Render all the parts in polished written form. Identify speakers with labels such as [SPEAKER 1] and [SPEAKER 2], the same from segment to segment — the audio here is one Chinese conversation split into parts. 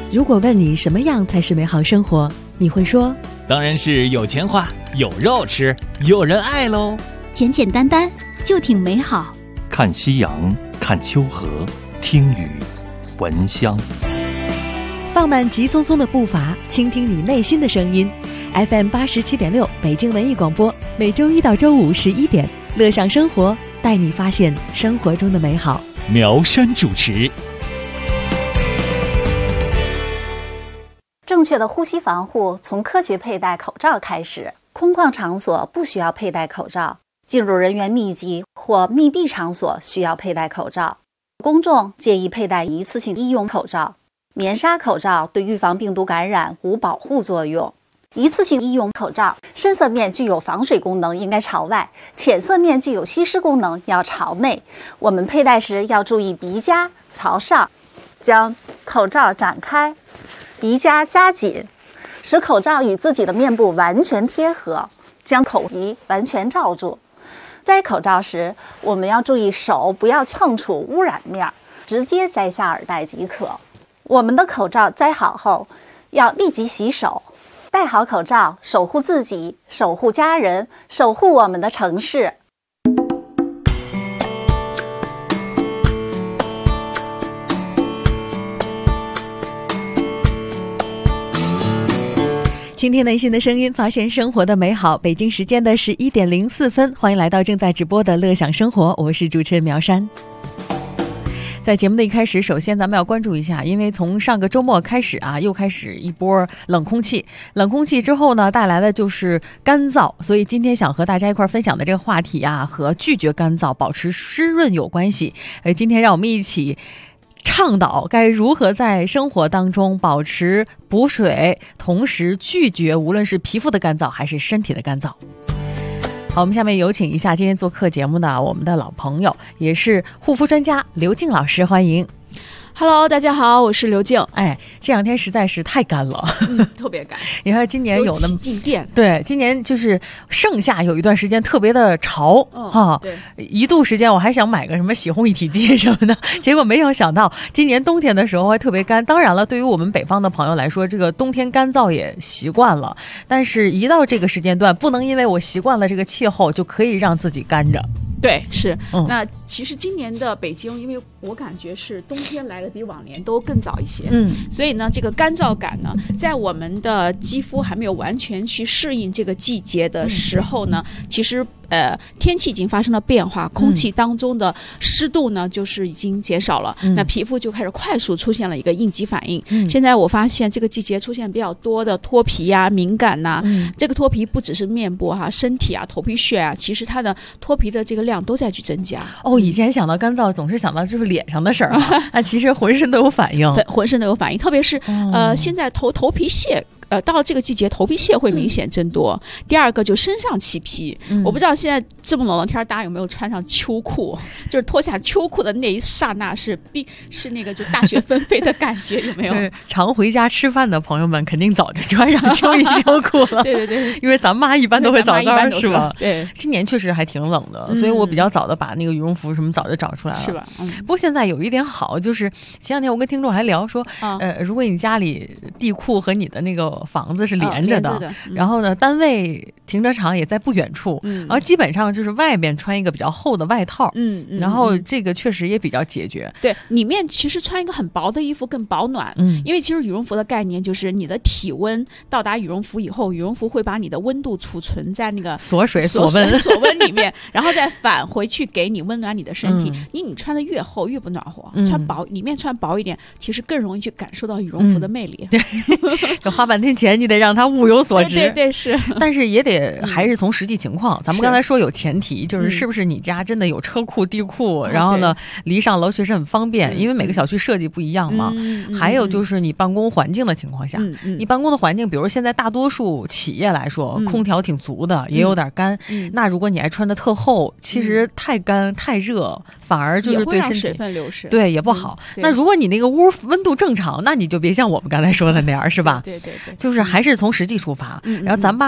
[SPEAKER 1] 如果问你什么样才是美好生活，你会说
[SPEAKER 2] 当然是有钱花，有肉吃，有人爱喽。
[SPEAKER 3] 简简单单就挺美好。
[SPEAKER 4] 看夕阳，看秋河，听雨，闻香。
[SPEAKER 1] 放慢急匆匆的步伐，倾听你内心的声音。FM 87.6北京文艺广播，每周一到周五11点，乐享生活，带你发现生活中的美好。
[SPEAKER 2] 苗山主持。
[SPEAKER 5] 正确的呼吸防护从科学佩戴口罩开始。空旷场所不需要佩戴口罩，进入人员密集或密闭场所需要佩戴口罩。公众建议佩戴一次性医用口罩。棉纱口罩对预防病毒感染无保护作用。一次性医用口罩深色面具有防水功能，应该朝外；浅色面具有吸湿功能，要朝内。我们佩戴时要注意鼻夹朝上，将口罩展开，鼻夹夹紧，使口罩与自己的面部完全贴合，将口鼻完全罩住。摘口罩时，我们要注意手不要碰触污染面，直接摘下耳带即可。我们的口罩摘好后，要立即洗手。戴好口罩，守护自己，守护家人，守护我们的城市。
[SPEAKER 1] 倾听内心的声音，发现生活的美好。北京时间的11点04分，欢迎来到正在直播的乐享生活，我是主持人苗山。在节目的一开始，首先咱们要关注一下，因为从上个周末开始啊，又开始一波冷空气之后呢，带来的就是干燥，所以今天想和大家一块分享的这个话题啊，和拒绝干燥、保持湿润有关系。今天让我们一起倡导该如何在生活当中保持补水，同时拒绝无论是皮肤的干燥还是身体的干燥。好，我们下面有请一下今天做客节目的我们的老朋友，也是护肤专家刘静老师，欢迎。
[SPEAKER 6] Hello， 大家好，我是刘静。
[SPEAKER 1] 这两天实在是太干了，
[SPEAKER 6] 特别干。
[SPEAKER 1] 你看今年有那么
[SPEAKER 6] 静电，
[SPEAKER 1] 对，今年就是盛夏有一段时间特别的潮
[SPEAKER 6] 对，
[SPEAKER 1] 一度时间我还想买个什么洗烘一体机什么的，结果没有想到今年冬天的时候还特别干。当然了，对于我们北方的朋友来说，这个冬天干燥也习惯了，但是一到这个时间段，不能因为我习惯了这个气候就可以让自己干着。
[SPEAKER 6] 对，是。那其实今年的北京，因为我感觉是冬天来的比往年都更早一些，所以呢，这个干燥感呢，在我们的肌肤还没有完全去适应这个季节的时候呢，其实天气已经发生了变化，空气当中的湿度呢就是已经减少了，那皮肤就开始快速出现了一个应激反应。现在我发现这个季节出现比较多的脱皮呀、敏感呐，这个脱皮不只是面部身体啊、头皮屑啊，其实它的脱皮的这个量都在去增加。
[SPEAKER 1] 以前想到干燥总是想到就是脸上的事儿其实浑身都有反应，
[SPEAKER 6] 浑身都有反应，特别是现在头皮屑。到了这个季节，头皮屑会明显增多。第二个就身上起皮，我不知道现在这么冷的天，大家有没有穿上秋裤？就是脱下秋裤的那一刹那是那个就大雪纷飞的感觉，有没有？
[SPEAKER 1] 常回家吃饭的朋友们肯定早就穿上秋衣秋裤了。
[SPEAKER 6] 对，因
[SPEAKER 1] 为咱妈一般都会早穿，是吧？
[SPEAKER 6] 对，
[SPEAKER 1] 今年确实还挺冷的，所以我比较早的把那个羽绒服什么早就找出来了，
[SPEAKER 6] 是吧？
[SPEAKER 1] 不过现在有一点好，就是前两天我跟听众还聊说，如果你家里地库和你的那个房子是连着的，然后呢，单位停车场也在不远处，然后基本上就是外边穿一个比较厚的外套，然后这个确实也比较解决。
[SPEAKER 6] 对，里面其实穿一个很薄的衣服更保暖，因为其实羽绒服的概念就是你的体温到达羽绒服以后，羽绒服会把你的温度储存在那个
[SPEAKER 1] 锁水锁温
[SPEAKER 6] 里面，然后再返回去给你温暖你的身体。你穿的越厚越不暖和，里面穿薄一点，其实更容易去感受到羽绒服的魅力。
[SPEAKER 1] 对，花半天钱你得让他物有所值。
[SPEAKER 6] 对是，
[SPEAKER 1] 但是也得还是从实际情况。咱们刚才说有前提，就是是不是你家真的有车库地库，然后呢离上楼确实很方便，因为每个小区设计不一样嘛。还有就是你办公环境的情况下，你办公的环境，比如现在大多数企业来说，空调挺足的，也有点干。那如果你还穿的特厚，其实太干太热，反而就是对身体
[SPEAKER 6] 水分流失，
[SPEAKER 1] 对也不好。那如果你那个屋温度正常，那你就别像我们刚才说的那样，是吧？
[SPEAKER 6] 对，
[SPEAKER 1] 就是还是从实际出发。然后咱妈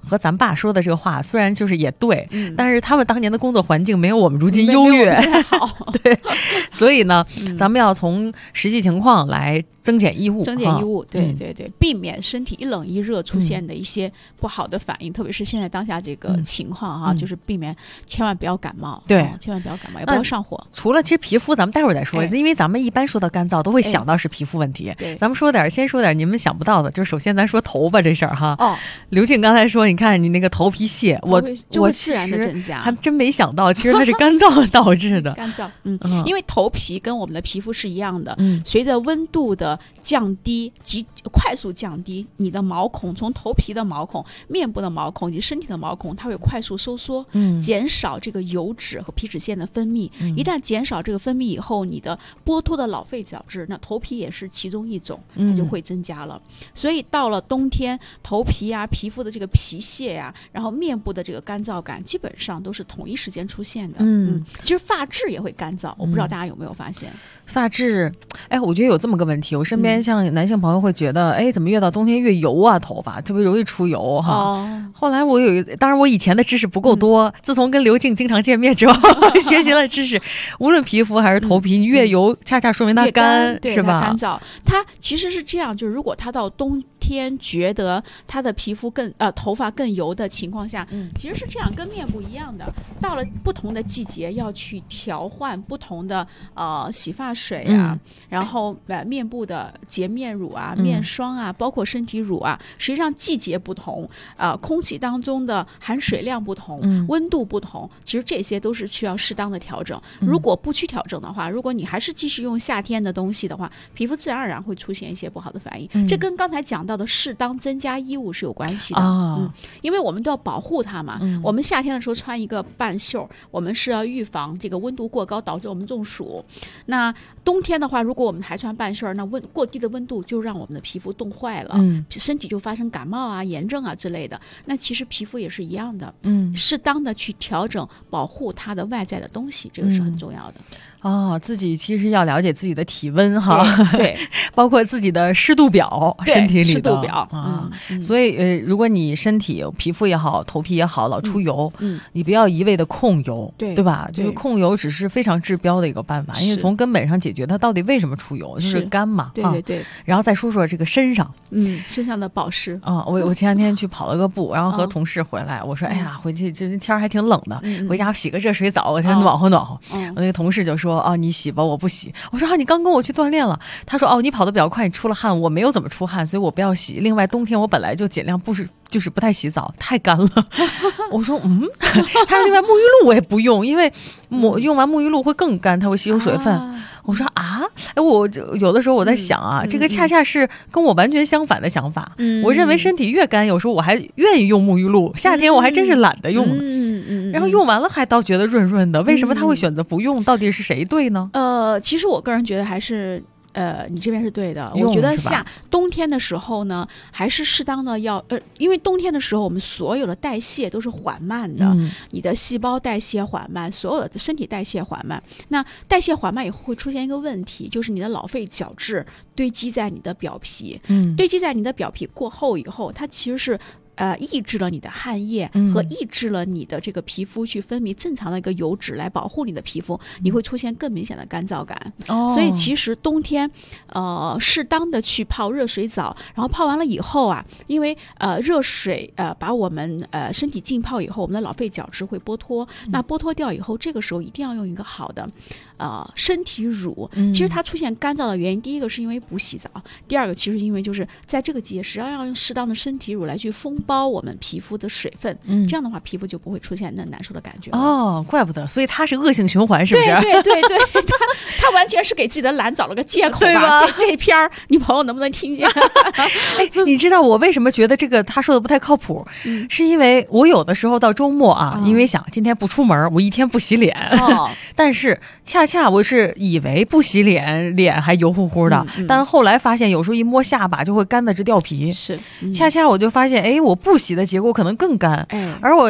[SPEAKER 1] 和咱爸说的这个话虽然就是也对，但是他们当年的工作环境没有我们如今优越，
[SPEAKER 6] 好
[SPEAKER 1] 对，所以呢，咱们要从实际情况来增减衣物，
[SPEAKER 6] 对对对，避免身体一冷一热出现的一些不好的反应，特别是现在当下这个情况哈，就是避免千万不要感冒，
[SPEAKER 1] 对，
[SPEAKER 6] 千万不要感冒，也不要上火。
[SPEAKER 1] 除了其实皮肤，咱们待会儿再说，因为咱们一般说到干燥都会想到是皮肤问题。
[SPEAKER 6] 对，
[SPEAKER 1] 咱们先说点你们想不到的，就是首先咱说头发这事儿哈。刘静刚才说，你看你那个头皮屑，我
[SPEAKER 6] 自然的增加，
[SPEAKER 1] 还真没想到，其实它是干燥导致的。
[SPEAKER 6] 干燥，因为头皮跟我们的皮肤是一样的，随着温度的降低快速降低，你的毛孔从头皮的毛孔、面部的毛孔以及身体的毛孔，它会快速收缩，减少这个油脂和皮脂腺的分泌。一旦减少这个分泌以后，你的剥脱的老废角质，那头皮也是其中一种，它就会增加了。所以到了冬天，头皮啊、皮肤的这个皮屑呀，然后面部的这个干燥感，基本上都是同一时间出现的。其实发质也会干燥，我不知道大家有没有发现。
[SPEAKER 1] 发质，我觉得有这么个问题，我身边像男性朋友会觉得，怎么越到冬天越油啊，头发特别容易出油哈。后来当然我以前的知识不够多，自从跟刘静经常见面之后，学习了知识，无论皮肤还是头皮，你越油，恰恰说明它干，是吧？
[SPEAKER 6] 干燥，它其实是这样，就是如果它到冬天觉得它的皮肤头发更油的情况下，其实是这样，跟面部一样的，到了不同的季节要去调换不同的洗发水啊，然后面部的洁面乳啊、面霜啊，包括身体乳啊，实际上季节不同，空气当中的含水量不同，温度不同，其实这些都是需要适当的调整。如果不去调整的话，如果你还是继续用夏天的东西的话，皮肤自然而然会出现一些不好的反应。这跟刚才讲到的适当增加衣物是有关系的。因为我们都要保护它嘛。我们夏天的时候穿一个半袖，我们是要预防这个温度过高导致我们中暑。那冬天的话，如果我们还穿半袖，那过低的温度就让我们的皮肤冻坏了，身体就发生感冒啊、炎症啊之类的。那其实皮肤也是一样的，适当的去调整保护它的外在的东西，这个是很重要的。
[SPEAKER 1] 自己其实要了解自己的体温哈，
[SPEAKER 6] 对，
[SPEAKER 1] 包括自己的湿度表，身体里的
[SPEAKER 6] 湿度表
[SPEAKER 1] 所以如果你身体皮肤也好，头皮也好，老出油，你不要一味的控油，对吧？就是控油只是非常治标的一个办法，因为从根本上解决它到底为什么出油，就是干嘛。
[SPEAKER 6] 对。
[SPEAKER 1] 然后再说说这个身上，
[SPEAKER 6] 身上的保湿
[SPEAKER 1] 我前两天去跑了个步，然后和同事回来，我说回去这天还挺冷的，回家洗个热水澡，我先暖和暖和。我那个同事就说你洗吧，我不洗。我说你刚跟我去锻炼了。他说你跑得比较快，你出了汗，我没有怎么出汗，所以我不要洗。另外冬天我本来就尽量就是不太洗澡，太干了。我说他说另外沐浴露我也不用，因为用完沐浴露会更干，它会吸收水分。我说我有的时候我在想这个恰恰是跟我完全相反的想法。我认为身体越干，有时候我还愿意用沐浴露，夏天我还真是懒得用了。然后用完了还倒觉得润润的，为什么他会选择不用？到底是谁对呢？
[SPEAKER 6] 其实我个人觉得还是你这边是对的。我觉得冬天的时候呢，还是适当的因为冬天的时候我们所有的代谢都是缓慢的，你的细胞代谢缓慢，所有的身体代谢缓慢。那代谢缓慢以后会出现一个问题，就是你的老废角质堆积在你的表皮，堆积在你的表皮过厚以后，它其实是抑制了你的汗液和抑制了你的这个皮肤去分泌正常的一个油脂来保护你的皮肤，你会出现更明显的干燥感。所以其实冬天适当的去泡热水澡，然后泡完了以后因为热水把我们身体浸泡以后，我们的老废角质会剥脱，那剥脱掉以后，这个时候一定要用一个好的身体乳。其实它出现干燥的原因，第一个是因为不洗澡，第二个其实因为就是在这个季节实际上要用适当的身体乳来去封包我们皮肤的水分，这样的话皮肤就不会出现那难受的感觉。
[SPEAKER 1] 怪不得，所以它是恶性循环，是不是？
[SPEAKER 6] 对，他完全是给自己的懒找了个借口吧？这篇你朋友能不能听见？
[SPEAKER 1] 你知道我为什么觉得这个他说的不太靠谱？是因为我有的时候到周末因为想今天不出门，我一天不洗脸，但是恰恰我是以为不洗脸还油乎乎的，但后来发现有时候一摸下巴就会干的直掉皮。是，恰恰我就发现我不洗的结果可能更干。而我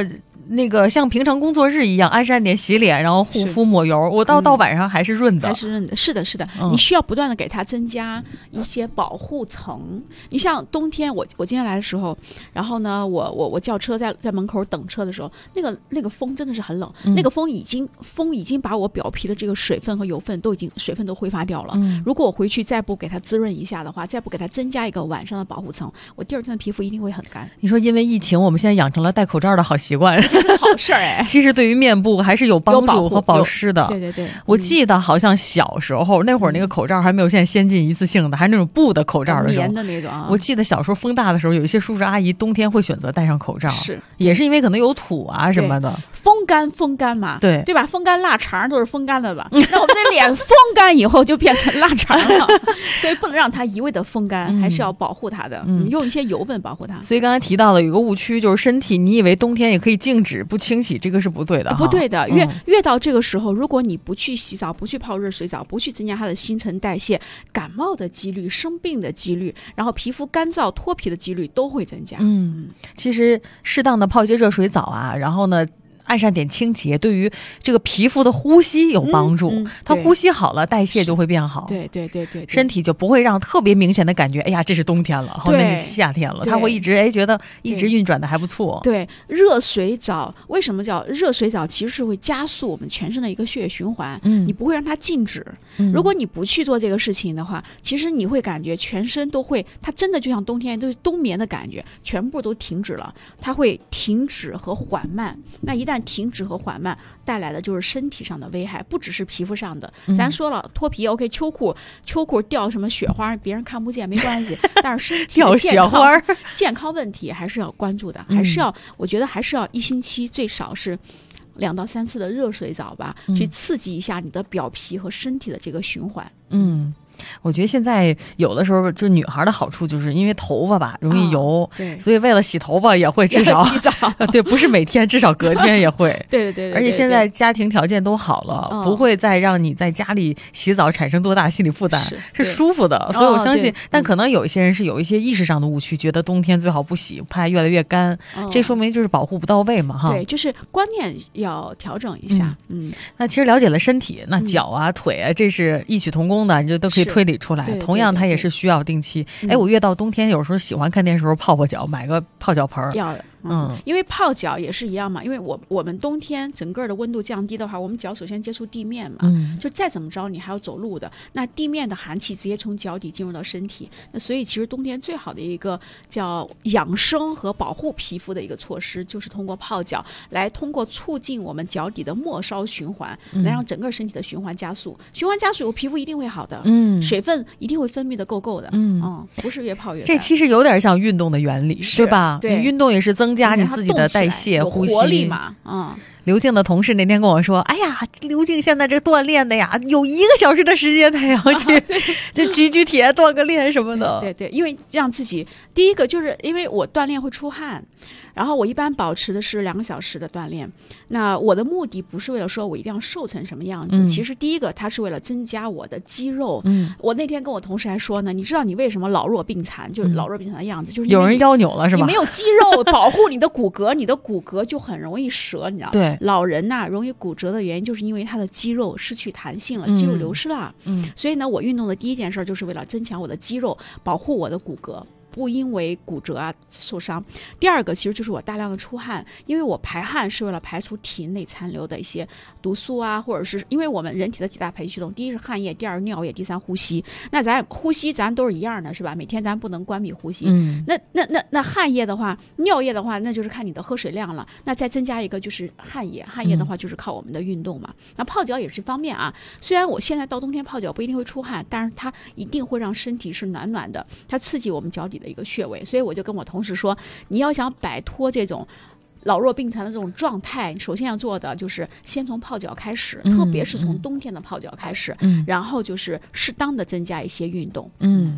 [SPEAKER 1] 那个像平常工作日一样，按时按点洗脸，然后护肤抹油，我到晚上还是润的，
[SPEAKER 6] 还是润的。是的，是的，你需要不断的给它增加一些保护层。你像冬天，我今天来的时候，然后呢，我叫车在门口等车的时候，那个风真的是很冷，那个风已经把我表皮的这个水分和油分水分都挥发掉了。如果我回去再不给它滋润一下的话，再不给它增加一个晚上的保护层，我第二天的皮肤一定会很干。
[SPEAKER 1] 你说因为疫情，我们现在养成了戴口罩的好习惯，
[SPEAKER 6] 这是好事哎。
[SPEAKER 1] 其实对于面部还是有帮助和保湿的。
[SPEAKER 6] 对对对，
[SPEAKER 1] 我记得好像小时候那会儿那个口罩还没有现在先进一次性的，还是那种布的口罩的时候，
[SPEAKER 6] 棉的那种啊。
[SPEAKER 1] 我记得小时候风大的时候，有一些叔叔阿姨冬天会选择戴上口罩，
[SPEAKER 6] 是
[SPEAKER 1] 也是因为可能有土啊什么的。
[SPEAKER 6] 风干嘛，对吧？风干腊肠都是风干的吧？那我们的脸风干以后就变成腊肠了，所以不能让它一味的风干，还是要保护它的，用一些油分保护它。
[SPEAKER 1] 所以刚才提到了有个误区，就是身体你以为冬天也可以静止不清洗，这个是不对的。
[SPEAKER 6] 不对的，越到这个时候，如果你不去洗澡，不去泡热水澡，不去增加它的新陈代谢，感冒的几率、生病的几率，然后皮肤干燥脱皮的几率都会增加。
[SPEAKER 1] 其实适当的泡一些热水澡啊，然后呢按上点清洁，对于这个皮肤的呼吸有帮助。它呼吸好了，代谢就会变好。
[SPEAKER 6] 对，
[SPEAKER 1] 身体就不会让特别明显的感觉，哎呀，这是冬天了，后面是夏天了。它会一直觉得一直运转的还不错。
[SPEAKER 6] 对，热水澡为什么叫热水澡？其实是会加速我们全身的一个血液循环。你不会让它静止。如果你不去做这个事情的话，其实你会感觉全身都会，它真的就像冬天都是冬眠的感觉，全部都停止了。它会停止和缓慢。那一旦停止和缓慢带来的就是身体上的危害，不只是皮肤上的。咱说了脱皮 OK， 秋裤掉什么雪花别人看不见没关系，但是身体的健康问题还是要关注的，我觉得还是要1星期最少是2到3次的热水澡吧，去刺激一下你的表皮和身体的这个循环。
[SPEAKER 1] 我觉得现在有的时候就女孩的好处就是因为头发吧容易油，
[SPEAKER 6] 对，
[SPEAKER 1] 所以为了洗头发也会至少
[SPEAKER 6] 洗澡
[SPEAKER 1] 对，不是每天，至少隔天也会。
[SPEAKER 6] 对，
[SPEAKER 1] 而且现在家庭条件都好了，不会再让你在家里洗澡产生多大心理负担，是舒服的。所以我相信，但可能有一些人是有一些意识上的误区，觉得冬天最好不洗，怕越来越干，这说明就是保护不到位嘛，哈。
[SPEAKER 6] 对，就是观念要调整一下。
[SPEAKER 1] 那其实了解了身体，那脚啊、腿啊，这是异曲同工的，你就都可以推理出来。同样它也是需要定期。我越到冬天有时候喜欢看电视时候泡脚，买个泡脚盆
[SPEAKER 6] 要的。因为泡脚也是一样嘛，因为我们冬天整个的温度降低的话，我们脚首先接触地面嘛，就再怎么着你还要走路的，那地面的寒气直接从脚底进入到身体，那所以其实冬天最好的一个叫养生和保护皮肤的一个措施，就是通过泡脚来通过促进我们脚底的末梢循环，来让整个身体的循环加速，循环加速以后皮肤一定会好的，水分一定会分泌的够的，不是越泡越干。
[SPEAKER 1] 这其实有点像运动的原理，对吧？
[SPEAKER 6] 对，
[SPEAKER 1] 你运动也是增加你自己的代谢、呼吸
[SPEAKER 6] 活力嘛。
[SPEAKER 1] 刘静的同事那天跟我说：“哎呀，刘静现在这锻炼的呀，有1个小时的时间，他要去就举铁、锻个炼什么的。”
[SPEAKER 6] 对，因为让自己第一个就是因为我锻炼会出汗，然后我一般保持的是2个小时的锻炼。那我的目的不是为了说我一定要瘦成什么样子，其实第一个它是为了增加我的肌肉。我那天跟我同事还说呢，你知道你为什么老弱病残，就是老弱病残的样子，就是
[SPEAKER 1] 有人腰扭了是吧？
[SPEAKER 6] 你没有肌肉保护你的骨骼，你的骨骼就很容易折，你知道吗？
[SPEAKER 1] 对，
[SPEAKER 6] 老人呐容易骨折的原因就是因为他的肌肉失去弹性了，肌肉流失了。所以呢，我运动的第一件事就是为了增强我的肌肉，保护我的骨骼。不因为骨折啊受伤。第二个其实就是我大量的出汗，因为我排汗是为了排除体内残留的一些毒素啊，或者是因为我们人体的几大排泄系统，第一是汗液，第二尿液，第三呼吸。那咱呼吸咱都是一样的，是吧？每天咱不能关闭呼吸。那汗液的话，尿液的话，那就是看你的喝水量了。那再增加一个就是汗液，汗液的话就是靠我们的运动嘛。那泡脚也是方面啊。虽然我现在到冬天泡脚不一定会出汗，但是它一定会让身体是暖暖的，它刺激我们脚底的一个穴位。所以我就跟我同事说，你要想摆脱这种老弱病残的这种状态，首先要做的就是先从泡脚开始，特别是从冬天的泡脚开始，然后就是适当的增加一些运动。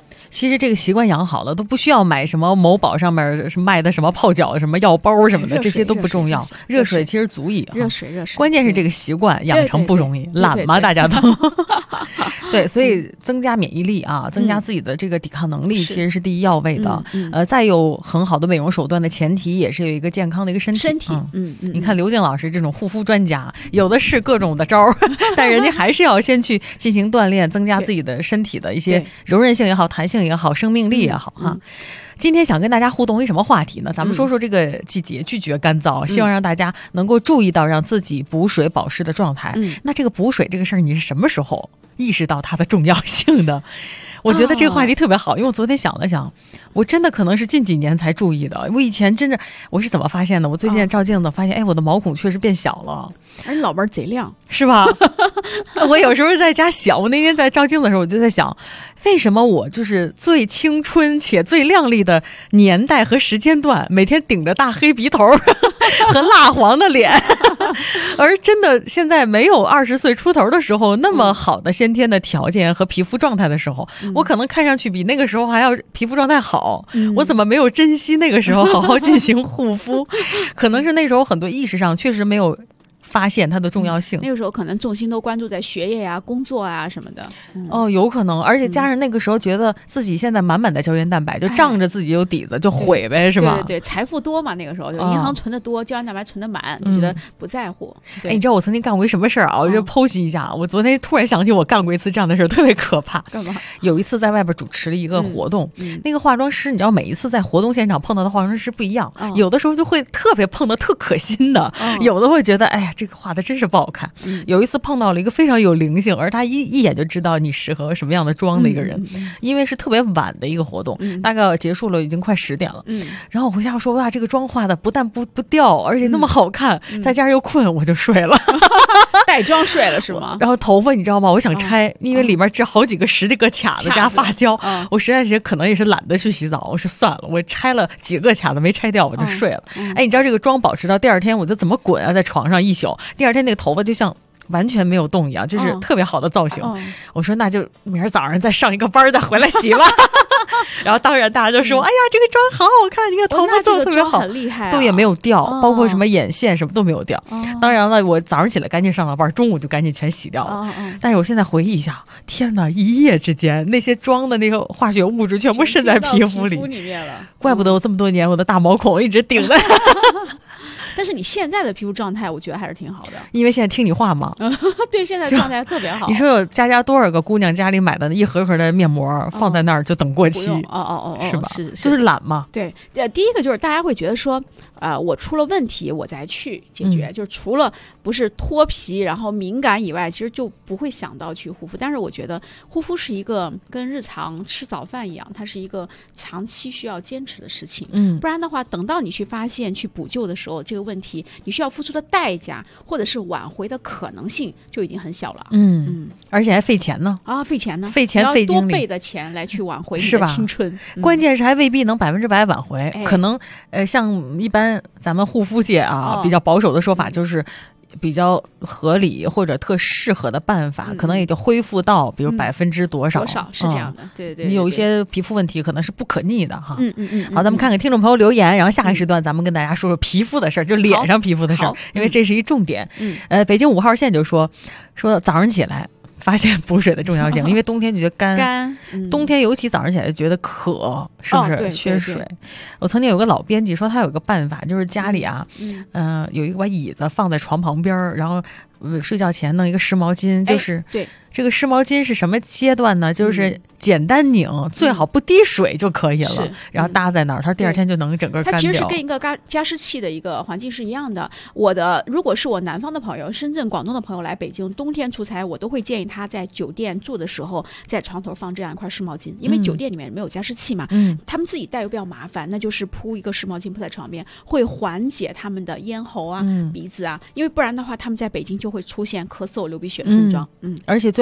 [SPEAKER 1] 其实这个习惯养好了，都不需要买什么某宝上面卖的什么泡脚、什么药包什么的，这些都不重要。热水其实足以。
[SPEAKER 6] 热水，
[SPEAKER 1] 关键是这个习惯养成不容易，懒嘛，大家都。对，所以增加免疫力啊，增加自己的这个抵抗能力，其实是第一要位的。再有很好的美容手段的前提，也是有一个健康的一个身体。你看刘静老师这种护肤专家，有的是各种的招儿，但人家还是要先去进行锻炼，增加自己的身体的一些柔韧性也好、弹性也好、生命力也好哈。今天想跟大家互动一什么话题呢？咱们说说这个季节拒绝干燥，希望让大家能够注意到让自己补水保湿的状态。那这个补水这个事儿，你是什么时候意识到它的重要性的？我觉得这个话题特别好，因为我昨天想了想，我真的可能是近几年才注意的。我以前真的，我是怎么发现的？我最近照镜子发现，哎，我的毛孔确实变小了，
[SPEAKER 6] 而且老妹儿贼亮，
[SPEAKER 1] 是吧？我有时候在家想，我那天在照镜子的时候，我就在想，为什么我就是最青春且最靓丽的年代和时间段，每天顶着大黑鼻头和蜡黄的脸，而真的现在没有20岁出头的时候那么好的先天的条件和皮肤状态的时候，我可能看上去比那个时候还要皮肤状态好，我怎么没有珍惜那个时候好好进行护肤？可能是那时候很多意识上确实没有发现它的重要性。
[SPEAKER 6] 那个时候可能重心都关注在学业呀、工作啊什么的。
[SPEAKER 1] 有可能，而且加上那个时候觉得自己现在满满的胶原蛋白，就仗着自己有底子就毁呗，是吧？
[SPEAKER 6] 对，财富多嘛，那个时候就银行存的多，胶原蛋白存的满，就觉得不在乎。
[SPEAKER 1] 你知道我曾经干过一什么事儿啊？我就剖析一下。我昨天突然想起我干过一次这样的事儿，特别可怕。
[SPEAKER 6] 干嘛？
[SPEAKER 1] 有一次在外边主持了一个活动，那个化妆师，你知道每一次在活动现场碰到的化妆师不一样，有的时候就会特别碰到特可心的，有的会觉得哎呀这个画的真是不好看。有一次碰到了一个非常有灵性，而他一眼就知道你适合什么样的妆的一个人，因为是特别晚的一个活动，大概结束了已经快10点了。然后我回家说哇，这个妆化的不但不掉，而且那么好看，再加上又困，我就睡了。
[SPEAKER 6] 带妆睡了是吗？
[SPEAKER 1] 然后头发你知道吗？我想拆，因为里面这好几个10几个卡子加发胶，我实在是可能也是懒得去洗澡，我说算了，我拆了几个卡子没拆掉，我就睡了。哎，你知道这个妆保持到第二天，我就怎么滚啊，在床上一宿，第二天那个头发就像完全没有动一样，就是特别好的造型。我说那就明儿早上再上一个班再回来洗吧。然后当然大家就说哎呀这个妆好好看，你看头发做的特别好，
[SPEAKER 6] 很厉害，
[SPEAKER 1] 都也没有掉，包括什么眼线什么都没有掉。当然了，我早上起来赶紧上了班，中午就赶紧全洗掉了。但是我现在回忆一下，天哪，一夜之间那些妆的那个化学物质全部渗在皮肤里
[SPEAKER 6] 面了，
[SPEAKER 1] 怪不得我这么多年我的大毛孔一直顶着。
[SPEAKER 6] 但是你现在的皮肤状态我觉得还是挺好的，
[SPEAKER 1] 因为现在听你话嘛。
[SPEAKER 6] 对，现在状态特别好。
[SPEAKER 1] 你说有家多少个姑娘家里买的一盒盒的面膜放在那儿就等过期，是吧？是就是懒嘛。
[SPEAKER 6] 对，第一个就是大家会觉得说我出了问题我再去解决，就是除了不是脱皮然后敏感以外，其实就不会想到去护肤。但是我觉得护肤是一个跟日常吃早饭一样，它是一个长期需要坚持的事情。不然的话等到你去发现去补救的时候，这个问题你需要付出的代价或者是挽回的可能性就已经很小了。
[SPEAKER 1] 而且还费钱呢。
[SPEAKER 6] 费钱呢，
[SPEAKER 1] 费钱费精力，
[SPEAKER 6] 多倍的钱来去挽回你的青春。
[SPEAKER 1] 关键是还未必能100%挽回，可能像一般咱们护肤界啊比较保守的说法就是比较合理或者特适合的办法，可能也就恢复到比如多少
[SPEAKER 6] 是这样的。对，
[SPEAKER 1] 你有一些皮肤问题可能是不可逆的哈。好，咱们看看听众朋友留言，然后下个时段咱们跟大家说说皮肤的事儿，就脸上皮肤的事儿，因为这是一重点。北京5号线就说早上起来发现补水的重要性，因为冬天就觉得干，冬天尤其早上起来觉得渴，是不是缺水？对。我曾经有个老编辑说他有个办法，就是家里啊，有一把椅子放在床旁边，然后睡觉前弄一个湿毛巾，就是
[SPEAKER 6] 对。
[SPEAKER 1] 这个湿毛巾是什么阶段呢？就是简单拧，最好不滴水就可以了，然后搭在那儿，它第二天就能整个干掉。
[SPEAKER 6] 它其实是跟一个加湿器的一个环境是一样的。如果是我南方的朋友，深圳、广东的朋友来北京冬天出差，我都会建议他在酒店住的时候，在床头放这样一块湿毛巾，因为酒店里面没有加湿器嘛，他们自己带又比较麻烦，那就是铺一个湿毛巾铺在床边，会缓解他们的咽喉啊、鼻子啊，因为不然的话，他们在北京就会出现咳嗽、流鼻血的症状。
[SPEAKER 1] 而且最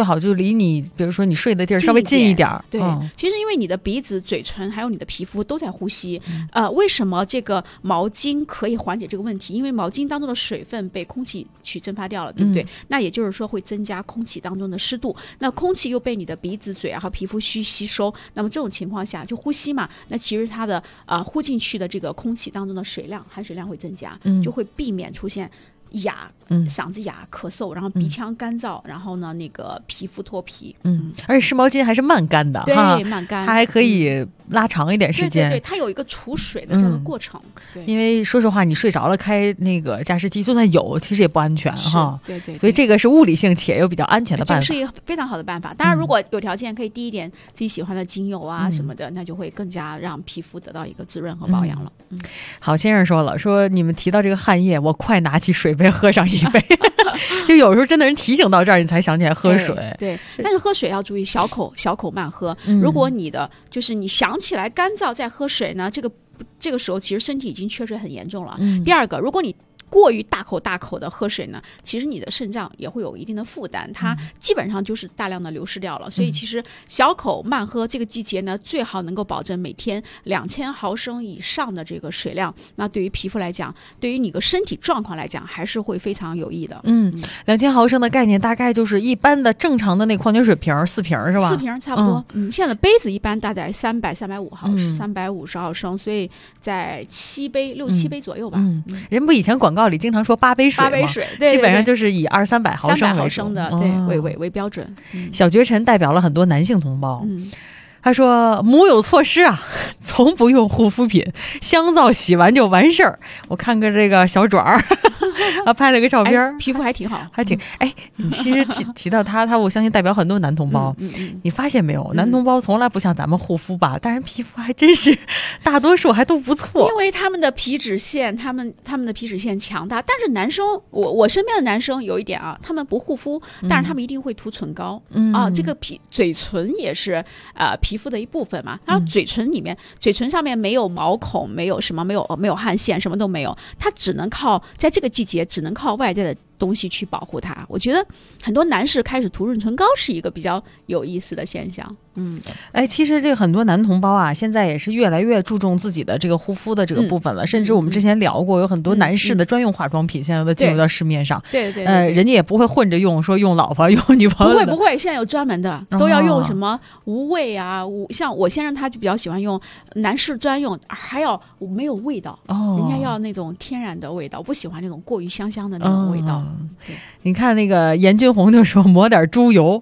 [SPEAKER 1] 好就离你比如说你睡的地儿稍微近一点。
[SPEAKER 6] 对，其实因为你的鼻子、嘴唇还有你的皮肤都在呼吸。为什么这个毛巾可以缓解这个问题？因为毛巾当中的水分被空气去蒸发掉了，对不对？那也就是说会增加空气当中的湿度，那空气又被你的鼻子、嘴和皮肤去吸收，那么这种情况下就呼吸嘛，那其实它的呼进去的这个空气当中的水量、含水量会增加，就会避免出现哑、嗓子哑、咳嗽，然后鼻腔干燥，然后呢那个皮肤脱皮。
[SPEAKER 1] 而且湿毛巾还是慢干的，
[SPEAKER 6] 对，慢干，
[SPEAKER 1] 它还可以拉长一点时间。
[SPEAKER 6] 对，它有一个除水的这个过程。对，
[SPEAKER 1] 因为说实话，你睡着了开那个加湿器，就算有，其实也不安全哈。
[SPEAKER 6] 对，
[SPEAKER 1] 所以这个是物理性且又比较安全的办法。
[SPEAKER 6] 这是一个非常好的办法。当然，如果有条件，可以滴一点自己喜欢的精油啊什么的，那就会更加让皮肤得到一个滋润和保养了。
[SPEAKER 1] 好先生说了，说你们提到这个汗液，我快拿起水杯喝上一杯。就有时候真的人提醒到这儿，你才想起来喝水。
[SPEAKER 6] 对，但是喝水要注意小口慢喝。如果你的就是你想起来干燥再喝水呢，这个时候其实身体已经缺水很严重了。第二个，如果你过于大口的喝水呢，其实你的肾脏也会有一定的负担，它基本上就是大量的流失掉了。所以其实小口慢喝这个季节呢，最好能够保证每天2000毫升以上的这个水量。那对于皮肤来讲，对于你的身体状况来讲，还是会非常有益的。
[SPEAKER 1] 2000毫升的概念大概就是一般的正常的那矿泉水瓶4瓶是吧？4
[SPEAKER 6] 瓶差不多。现在的杯子一般大概350毫升，所以在6、7杯左右吧。
[SPEAKER 1] 人不以前广告里经常说8杯水吗？8杯水，对，基本上就是以200-300毫升
[SPEAKER 6] 为主的，对，为标准。
[SPEAKER 1] 小绝尘代表了很多男性同胞。他说母有错失啊，从不用护肤品，香皂洗完就完事儿。我看个这个小爪儿拍了个照片，
[SPEAKER 6] 皮肤还挺好，
[SPEAKER 1] 还挺你其实提到他我相信代表很多男同胞。你发现没有，男同胞从来不像咱们护肤吧，但是皮肤还真是大多数还都不错，
[SPEAKER 6] 因为他们的皮脂腺他们的皮脂腺强大。但是男生我身边的男生有一点啊，他们不护肤，但是他们一定会涂唇膏。这个嘴唇也是皮肤的一部分嘛。然后嘴唇上面没有毛孔，没有什么，没有汗腺，什么都没有，它只能靠在这个季节只能靠外在的东西去保护它。我觉得很多男士开始涂润唇膏是一个比较有意思的现象。
[SPEAKER 1] 其实这个很多男同胞啊，现在也是越来越注重自己的这个护肤的这个部分了。甚至我们之前聊过，有很多男士的专用化妆品现在都进入到市面上。
[SPEAKER 6] 对，
[SPEAKER 1] 人家也不会混着用，说用老婆用女朋友。
[SPEAKER 6] 不会，现在有专门的，都要用什么无味啊，像我先生他就比较喜欢用男士专用，还要没有味道。人家要那种天然的味道，不喜欢那种过于香的那种味道。对，
[SPEAKER 1] 你看那个严君红就说抹点猪油，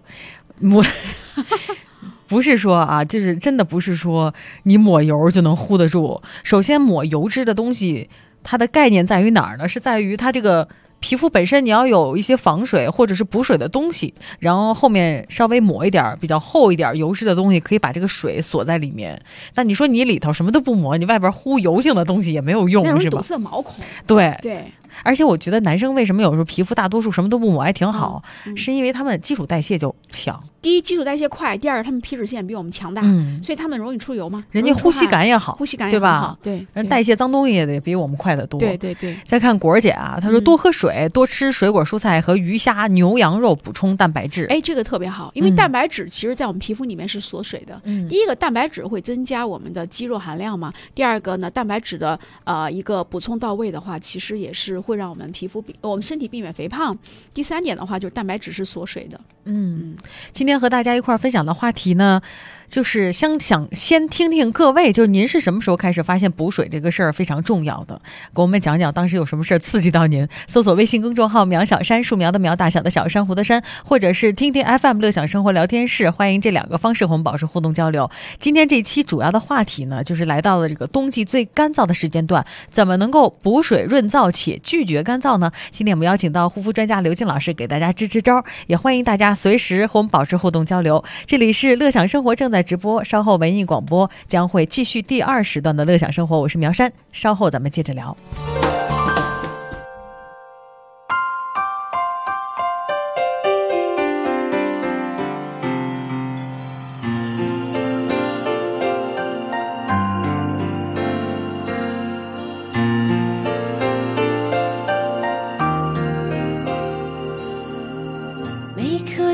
[SPEAKER 1] 不是说啊，就是真的不是说你抹油就能护得住。首先抹油脂的东西，它的概念在于哪儿呢？是在于它这个皮肤本身你要有一些防水或者是补水的东西，然后后面稍微抹一点比较厚一点油脂的东西，可以把这个水锁在里面。但你说你里头什么都不抹，你外边糊油性的东西也没有用，是吧？
[SPEAKER 6] 堵塞毛孔。
[SPEAKER 1] 对。而且我觉得男生为什么有时候皮肤大多数什么都不抹还挺好，是因为他们基础代谢就强。
[SPEAKER 6] 第一，基础代谢快；第二，他们皮脂腺比我们强大，所以他们容易出油吗？
[SPEAKER 1] 人家呼吸感也好，对吧？
[SPEAKER 6] 对，
[SPEAKER 1] 人代谢脏东西也得比我们快得多。
[SPEAKER 6] 对。
[SPEAKER 1] 再看果儿姐啊，她说多喝水，多吃水果蔬菜和鱼虾牛羊肉，补充蛋白质。
[SPEAKER 6] 这个特别好，因为蛋白质其实在我们皮肤里面是锁水的。第一个，蛋白质会增加我们的肌肉含量嘛。第二个呢，蛋白质的一个补充到位的话，其实也是会让我们我们身体避免肥胖。第三点的话，就是蛋白质是锁水的。
[SPEAKER 1] 今天和大家一块分享的话题呢，就是想先听听各位，就是您是什么时候开始发现补水这个事儿非常重要的，给我们讲讲当时有什么事儿刺激到您。搜索微信公众号苗小山，树苗的苗，大小的小，珊瑚的珊，或者是听听 FM 乐享生活聊天室，欢迎这2个方式和我们保持互动交流。今天这期主要的话题呢，就是来到了这个冬季最干燥的时间段，怎么能够补水润燥且拒绝干燥呢？今天我们邀请到护肤专家刘静老师给大家支招，也欢迎大家随时和我们保持互动交流。这里是乐享生活正在直播，稍后文艺广播将会继续第2时段的乐享生活，我是苗山，稍后咱们接着聊。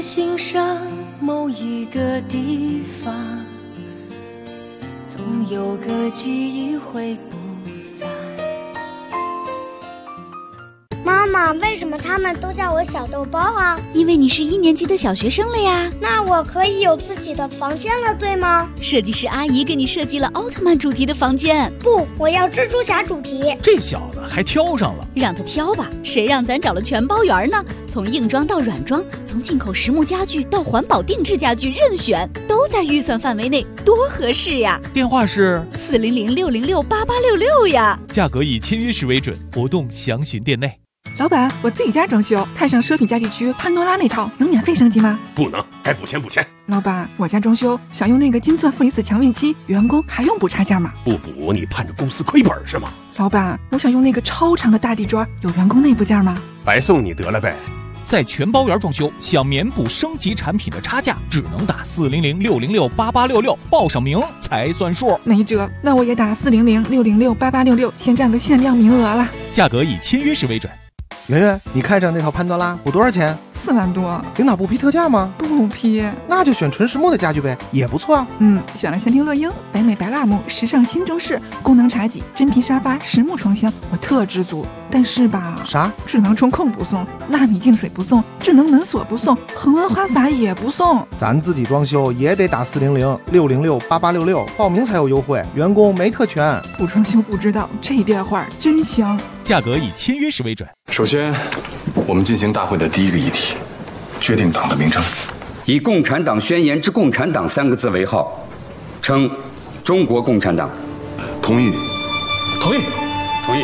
[SPEAKER 7] 心上某一个地方，总有个记忆会不散。
[SPEAKER 8] 妈妈，为什么他们都叫我小豆包啊？
[SPEAKER 3] 因为你是1年级的小学生了呀。
[SPEAKER 8] 那我可以有自己的房间了，对吗？
[SPEAKER 3] 设计师阿姨给你设计了奥特曼主题的房间。
[SPEAKER 8] 不，我要蜘蛛侠主题。
[SPEAKER 2] 这小子还挑上了。
[SPEAKER 3] 让他挑吧，谁让咱找了全包园呢？从硬装到软装，从进口实木家具到环保定制家具，任选，都在预算范围内，多合适呀！
[SPEAKER 2] 电话是
[SPEAKER 3] 400-606-8866呀。
[SPEAKER 2] 价格以签约时为准，活动详询店内。
[SPEAKER 9] 老板，我自己家装修，看上奢品家具区潘多拉那套，能免费升级吗？
[SPEAKER 10] 不能，该补钱补钱。
[SPEAKER 9] 老板，我家装修想用那个金钻负离子强面漆，员工还用补差价吗？
[SPEAKER 10] 不补你盼着公司亏本是吗？
[SPEAKER 9] 老板，我想用那个超长的大地砖，有员工内部价吗？
[SPEAKER 10] 白送你得了呗。
[SPEAKER 2] 在全包园装修，想免补升级产品的差价，只能打400-606-8866，报上名才算数。
[SPEAKER 9] 没辙，那我也打400-606-8866，先占个限量名额了。
[SPEAKER 2] 价格以签约时为准。
[SPEAKER 11] 圆圆，你看上那套潘多拉，补多少钱
[SPEAKER 9] ？4万多。
[SPEAKER 11] 领导不批特价吗？
[SPEAKER 9] 不批。
[SPEAKER 11] 那就选纯实木的家具呗，也不错啊。
[SPEAKER 9] 选了仙庭乐英、北美白蜡木、时尚新中式、功能茶几、真皮沙发、实木床箱，我特知足。但是吧，
[SPEAKER 11] 啥？
[SPEAKER 9] 智能中控不送，纳米净水不送，智能门锁不送，恒温花洒也不送。
[SPEAKER 11] 咱自己装修也得打400-606-8866，报名才有优惠，员工没特权。
[SPEAKER 9] 不装修不知道，这电话真香。
[SPEAKER 2] 价格以签约时为准。
[SPEAKER 12] 首先，我们进行大会的第一个议题，决定党的名称，
[SPEAKER 13] 以共产党宣言之共产党3个字为号，称中国共产党。
[SPEAKER 12] 同意。
[SPEAKER 10] 同意。
[SPEAKER 12] 同意。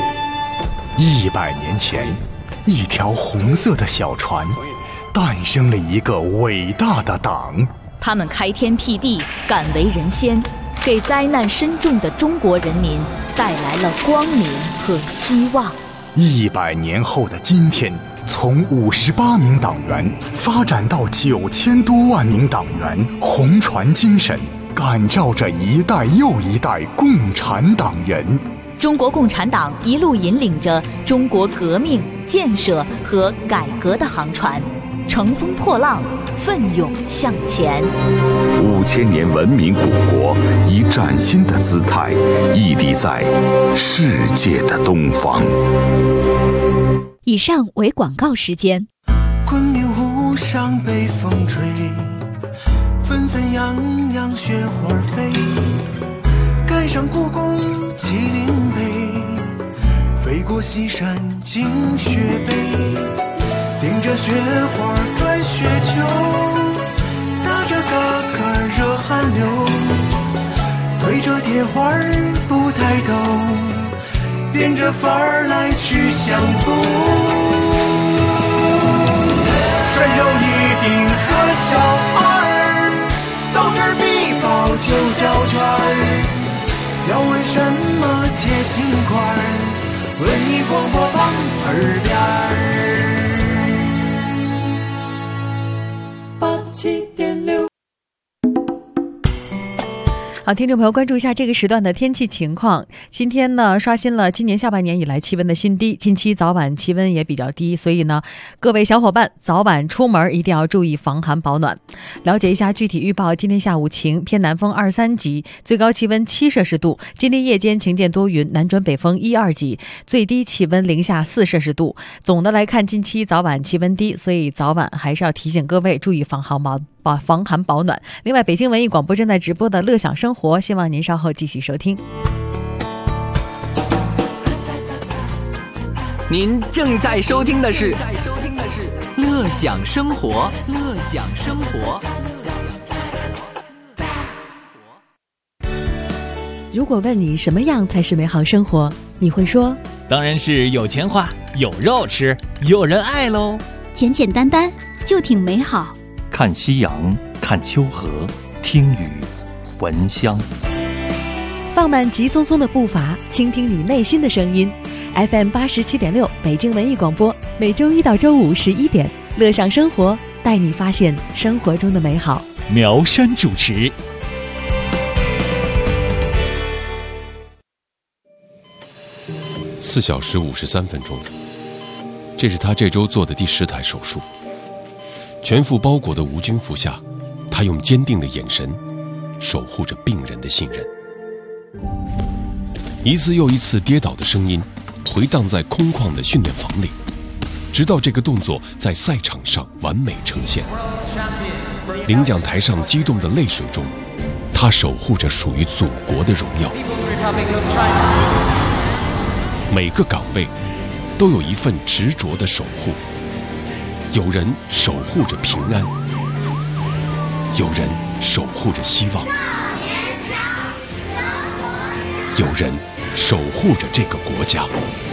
[SPEAKER 14] 100年前，一条红色的小船，诞生了一个伟大的党。
[SPEAKER 15] 他们开天辟地，敢为人先，给灾难深重的中国人民带来了光明和希望。
[SPEAKER 14] 100年后的今天，从58名党员发展到9000多万名党员，红船精神感召着一代又一代共产党人。
[SPEAKER 15] 中国共产党一路引领着中国革命、建设和改革的航船，乘风破浪，奋勇向前。
[SPEAKER 16] 5000年文明古国以崭新的姿态屹立在世界的东方。
[SPEAKER 3] 以上为广告时间。
[SPEAKER 17] 昆明湖上北风吹，纷纷扬扬雪花飞，赶上故宫麒麟碑，飞过西山进雪北，顶着雪花转雪球，打着嘎嘎热汗流，对着铁花不抬头，变着法儿来去相逢。涮肉一丁和小二，豆汁必报9小圈。要问什么解心块，文艺广播旁耳边87.6。
[SPEAKER 1] 好，听众朋友，关注一下这个时段的天气情况。今天呢，刷新了今年下半年以来气温的新低，近期早晚气温也比较低，所以呢，各位小伙伴早晚出门一定要注意防寒保暖。了解一下具体预报：今天下午晴，偏南风2、3级，最高气温7摄氏度；今天夜间晴见多云，南转北风1、2级，最低气温零下4摄氏度。总的来看，近期早晚气温低，所以早晚还是要提醒各位注意防寒保暖。另外，北京文艺广播正在直播的乐享生活，希望您稍后继续收听。
[SPEAKER 18] 您正在收听的是乐享生活，乐享生活。
[SPEAKER 1] 如果问你什么样才是美好生活，你会说
[SPEAKER 2] 当然是有钱花，有肉吃，有人爱喽。
[SPEAKER 3] 简简单单就挺美好。
[SPEAKER 4] 看夕阳，看秋荷，听雨，闻香。
[SPEAKER 1] 放慢急匆匆的步伐，倾听你内心的声音。FM 87.6北京文艺广播，每周一到周五11点，乐享生活，带你发现生活中的美好。
[SPEAKER 2] 苗山主持。
[SPEAKER 19] 4小时53分钟，这是他这周做的第10台手术。 全副包裹的无菌服下，他用坚定的眼神守护着病人的信任。一次又一次跌倒的声音回荡在空旷的训练房里，直到这个动作在赛场上完美呈现。领奖台上激动的泪水中，他守护着属于祖国的荣耀。每个岗位都有一份执着的守护，有人守护着平安，有人守护着希望，有人守护着这个国家。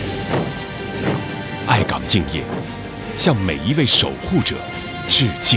[SPEAKER 19] 爱岗敬业，向每一位守护者致敬。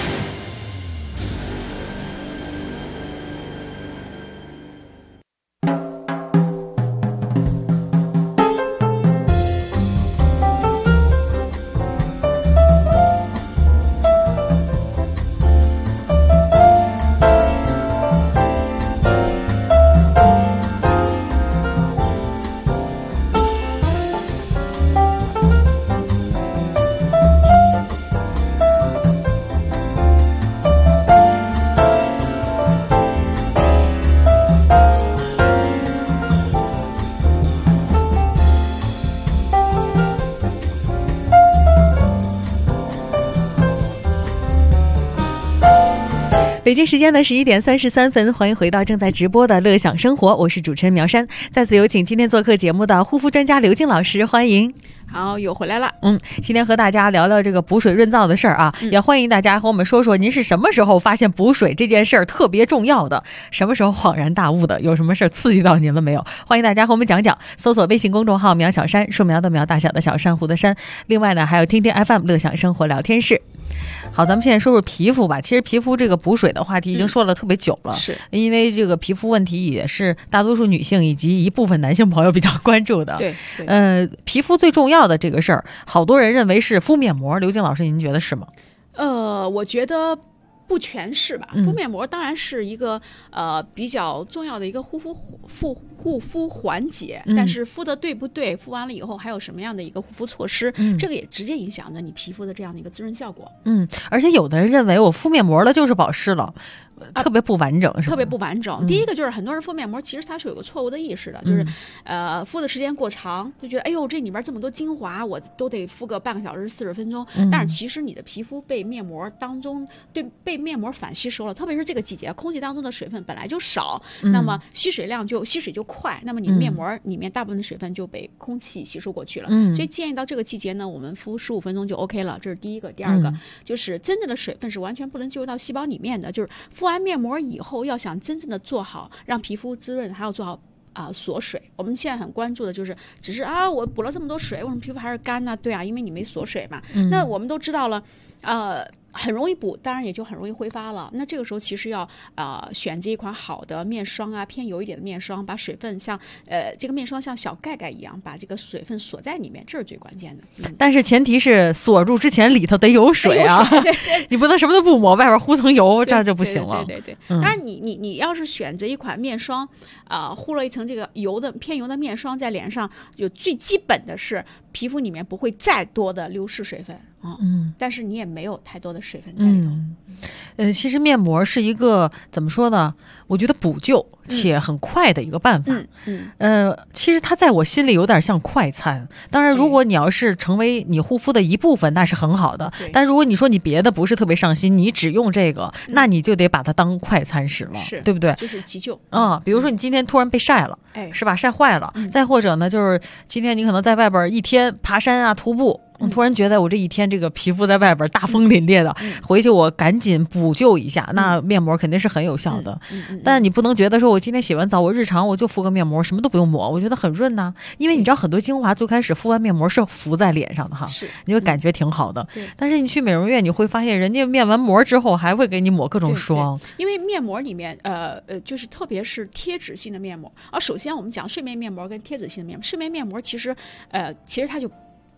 [SPEAKER 1] 北京时间的11点33分，欢迎回到正在直播的乐享生活，我是主持人苗山。再次有请今天做客节目的护肤专家刘静老师，欢迎。
[SPEAKER 6] 好，又回来了。
[SPEAKER 1] 今天和大家聊聊这个补水润燥的事儿啊，也欢迎大家和我们说说您是什么时候发现补水这件事儿特别重要的，什么时候恍然大悟的，有什么事儿刺激到您了没有？欢迎大家和我们讲讲，搜索微信公众号苗小山，树苗的苗，大小的小，珊瑚的珊。另外呢，还有听听 FM 乐享生活聊天室。好，咱们现在说说皮肤吧。其实皮肤这个补水的话题已经说了特别久了，
[SPEAKER 6] 是
[SPEAKER 1] 因为这个皮肤问题也是大多数女性以及一部分男性朋友比较关注的。
[SPEAKER 6] 对，
[SPEAKER 1] 皮肤最重要的这个事儿，好多人认为是敷面膜。刘静老师，您觉得是吗？
[SPEAKER 6] 我觉得不全是吧。敷面膜当然是一个比较重要的一个护肤环节，但是敷的对不对，敷完了以后还有什么样的一个护肤措施，这个也直接影响着你皮肤的这样的一个滋润效果。
[SPEAKER 1] 而且有的人认为我敷面膜了就是保湿了，特别不完整，是吧？
[SPEAKER 6] 特别不完整。第一个就是很多人敷面膜，其实他是有个错误的意识的，就是敷的时间过长，就觉得哎呦这里边这么多精华，我都得敷个半个小时40分钟。但是其实你的皮肤被面膜反吸收了，特别是这个季节，空气当中的水分本来就少，那么吸水就快，那么你面膜里面大部分的水分就被空气吸收过去了。所以建议到这个季节呢，我们敷15分钟就 OK 了，这是第一个。第二个就是真正的水分是完全不能进入到细胞里面的，就是敷完面膜以后，要想真正的做好让皮肤滋润，还要做好锁水。我们现在很关注的就是只是我补了这么多水，为什么皮肤还是干呢？对啊，因为你没锁水嘛。那我们都知道了，很容易补，当然也就很容易挥发了。那这个时候其实要选择一款好的面霜啊，偏油一点的面霜，把水分像这个面霜像小盖盖一样，把这个水分锁在里面，这是最关键的。
[SPEAKER 1] 但是前提是锁住之前里头得有水啊，你不能什么都不抹，外边糊层油，这样就不行了。
[SPEAKER 6] 对。当然你要是选择一款面霜糊了一层这个偏油的面霜在脸上，有最基本的是皮肤里面不会再多的流失水分。但是你也没有太多的水分在里头。
[SPEAKER 1] 其实面膜是一个怎么说呢？我觉得补救且很快的一个办法。其实它在我心里有点像快餐。当然，如果你要是成为你护肤的一部分，那是很好的。但如果你说你别的不是特别上心，你只用这个，那你就得把它当快餐使了，对不对？
[SPEAKER 6] 就是急救。
[SPEAKER 1] 比如说你今天突然被晒了，是吧？晒坏了。再或者呢，就是今天你可能在外边一天爬山啊、徒步。突然觉得我这一天这个皮肤在外边大风凛冽的，回去我赶紧补救一下，那面膜肯定是很有效的。但你不能觉得说我今天洗完澡，我日常我就敷个面膜，什么都不用抹，我觉得很润呐。因为你知道很多精华最开始敷完面膜是浮在脸上的哈，你会感觉挺好的。但是你去美容院，你会发现人家面完膜之后还会给你抹各种霜。
[SPEAKER 6] 因为面膜里面就是特别是贴纸性的面膜。首先我们讲睡眠面膜跟贴纸性的面膜，睡眠面膜其实它就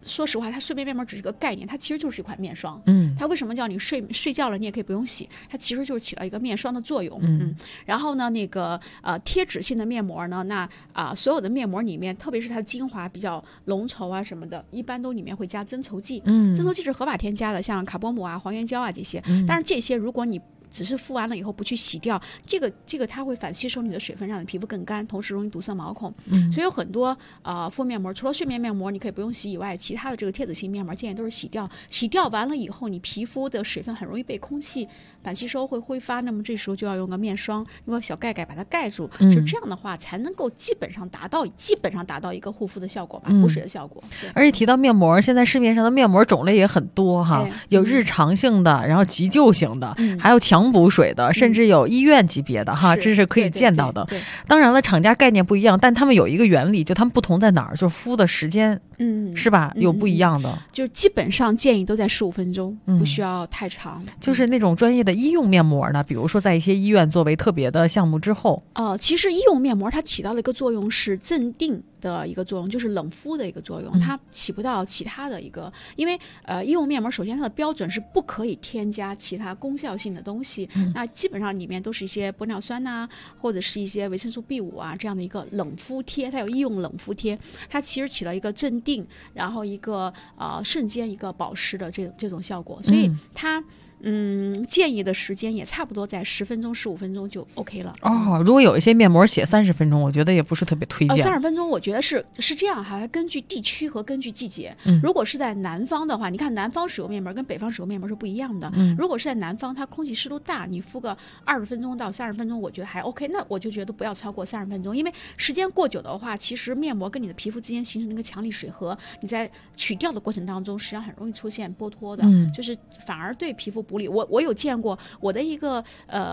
[SPEAKER 6] 说实话，它睡眠面膜只是个概念，它其实就是一款面霜。它为什么叫你睡觉了你也可以不用洗？它其实就是起到一个面霜的作用。然后呢，那个贴纸性的面膜呢，那所有的面膜里面，特别是它的精华比较浓稠啊什么的，一般都里面会加增稠剂。增稠剂是合法添加的，像卡波姆啊、还原胶啊这些。但是这些如果你只是敷完了以后不去洗掉，这个它会反吸收你的水分，让你皮肤更干，同时容易堵塞毛孔。所以有很多敷面膜，除了睡眠面膜你可以不用洗以外，其他的这个贴纸型面膜建议都是洗掉。洗掉完了以后，你皮肤的水分很容易被空气反吸收，会挥发。那么这时候就要用个面霜，用个小盖盖把它盖住。是这样的话才能够基本上达到一个护肤的效果吧，补水的效果。
[SPEAKER 1] 而且提到面膜，现在市面上的面膜种类也很多哈，有日常性的，然后急救型的，还有强补水的，甚至有医院级别的哈，这是可以见到的。当然了，厂家概念不一样，但他们有一个原理，就他们不同在哪儿，就是敷的时间，是吧？有不一样的，
[SPEAKER 6] 就基本上建议都在15分钟，不需要太长。
[SPEAKER 1] 就是那种专业的医用面膜呢，比如说在一些医院作为特别的项目之后，
[SPEAKER 6] 其实医用面膜它起到的一个作用是镇定的一个作用，就是冷敷的一个作用，它起不到其他的一个，因为医用面膜首先它的标准是不可以添加其他功效性的东西，那基本上里面都是一些玻尿酸呐，或者是一些维生素 B5啊这样的一个冷敷贴，它有医用冷敷贴，它其实起到一个镇定，然后一个瞬间一个保湿的这种效果，所以它建议的时间也差不多在10分钟、15分钟就 OK 了。
[SPEAKER 1] 如果有一些面膜写30分钟，我觉得也不是特别推荐。
[SPEAKER 6] 30分钟我觉得是这样哈，根据地区和根据季节。如果是在南方的话，你看南方使用面膜跟北方使用面膜是不一样的。如果是在南方，它空气湿度大，你敷个20分钟到30分钟，我觉得还 OK。那我就觉得不要超过30分钟，因为时间过久的话，其实面膜跟你的皮肤之间形成那个强力水合，你在取掉的过程当中，实际上很容易出现剥脱的，就是反而对皮肤不利。我有见过我的一个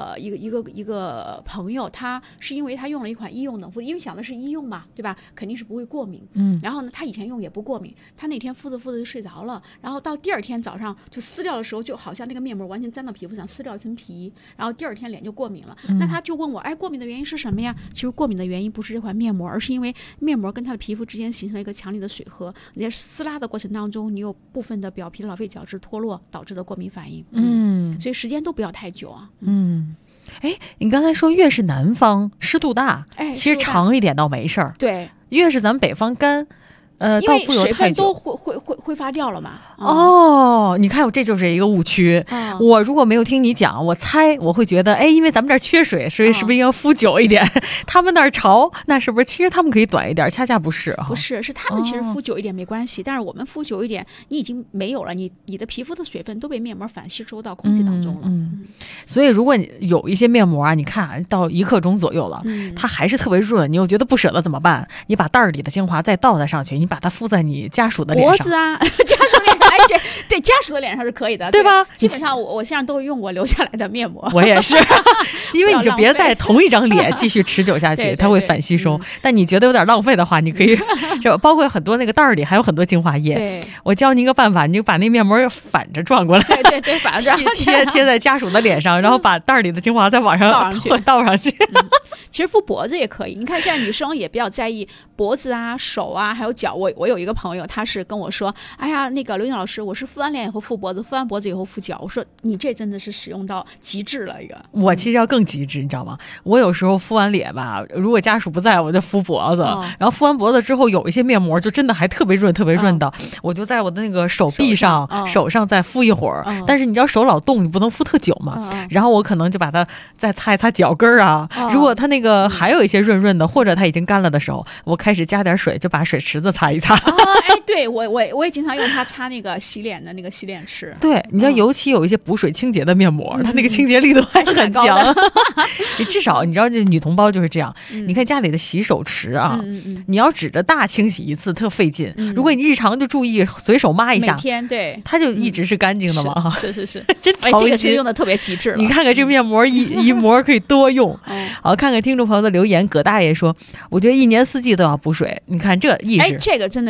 [SPEAKER 6] 朋友，他是因为他用了一款医用冷敷，因为想的是医用嘛，对吧？肯定是不会过敏。然后呢，他以前用也不过敏，他那天敷着敷着就睡着了，然后到第二天早上就撕掉的时候，就好像那个面膜完全粘到皮肤上，撕掉一层皮，然后第二天脸就过敏了。那他就问我，过敏的原因是什么呀？其实过敏的原因不是这款面膜，而是因为面膜跟他的皮肤之间形成了一个强力的水合，你在撕拉的过程当中，你有部分的表皮老废角质脱落导致的过敏反应。所以时间都不要太久啊。
[SPEAKER 1] 你刚才说越是南方湿度大，其实长一点倒没事儿。
[SPEAKER 6] 对，
[SPEAKER 1] 越是咱们北方干，
[SPEAKER 6] 因为水分都挥发掉了嘛。
[SPEAKER 1] 你看这就是一个误区。我如果没有听你讲，我猜我会觉得，因为咱们这儿缺水，所以是不是应该敷久一点？他们那儿潮，那是不是其实他们可以短一点？恰恰不是
[SPEAKER 6] 不是，是他们其实敷久一点没关系，但是我们敷久一点，你已经没有了，你的皮肤的水分都被面膜反吸收到空气当中了。
[SPEAKER 1] 所以如果有一些面膜啊，你看到1克中左右了，它还是特别润，你又觉得不舍得怎么办？你把袋儿里的精华再倒在上去，你把它敷在你家属的脸上，
[SPEAKER 6] 脖子啊，家属脸上，对家属的脸上是可以的，
[SPEAKER 1] 对吧？
[SPEAKER 6] 基本上我现在都用我留下来的面膜。
[SPEAKER 1] 我也是，因为你就别在同一张脸继续持久下去，它会反吸收。但你觉得有点浪费的话，你可以包括很多那个袋儿里还有很多精华液。我教你一个办法，你就把那面膜反着转过来，
[SPEAKER 6] 对，反着
[SPEAKER 1] 贴在家属的脸上，然后把袋儿里的精华再往上倒上去。
[SPEAKER 6] 其实敷脖子也可以，你看现在女生也比较在意脖子啊、手啊，还有脚。我有一个朋友，他是跟我说，哎呀，那个刘颖老师，我是敷完脸以后敷脖子，敷完脖子以后敷脚。我说你这真的是使用到极致了一个。
[SPEAKER 1] 我其实要更极致，你知道吗？我有时候敷完脸吧，如果家属不在，我就敷脖子，然后敷完脖子之后，有一些面膜就真的还特别润的，我就在我的那个手臂上、手上再敷一会儿。但是你知道手老动，你不能敷特久嘛。然后我可能就把它再擦一擦脚跟啊。如果它那个还有一些润的，或者它已经干了的时候，我开始加点水，就把水池子擦一擦。
[SPEAKER 6] 对，我也经常用它擦那个洗脸的那个洗脸池。
[SPEAKER 1] 对，你知道，尤其有一些补水清洁的面膜，它那个清洁力度还是很强。你至少你知道，这女同胞就是这样。你看家里的洗手池啊，你要指着大清洗一次特费劲。如果你日常就注意随手抹一下，
[SPEAKER 6] 每天对，
[SPEAKER 1] 它就一直是干净的嘛。
[SPEAKER 6] 是，
[SPEAKER 1] 真
[SPEAKER 6] 这个其实用的特别极致了。
[SPEAKER 1] 你看看这个面膜一膜可以多用。好，看看听众朋友的留言。葛大爷说，我觉得1年4季都要补水。你看这意志，
[SPEAKER 6] 这个真的是对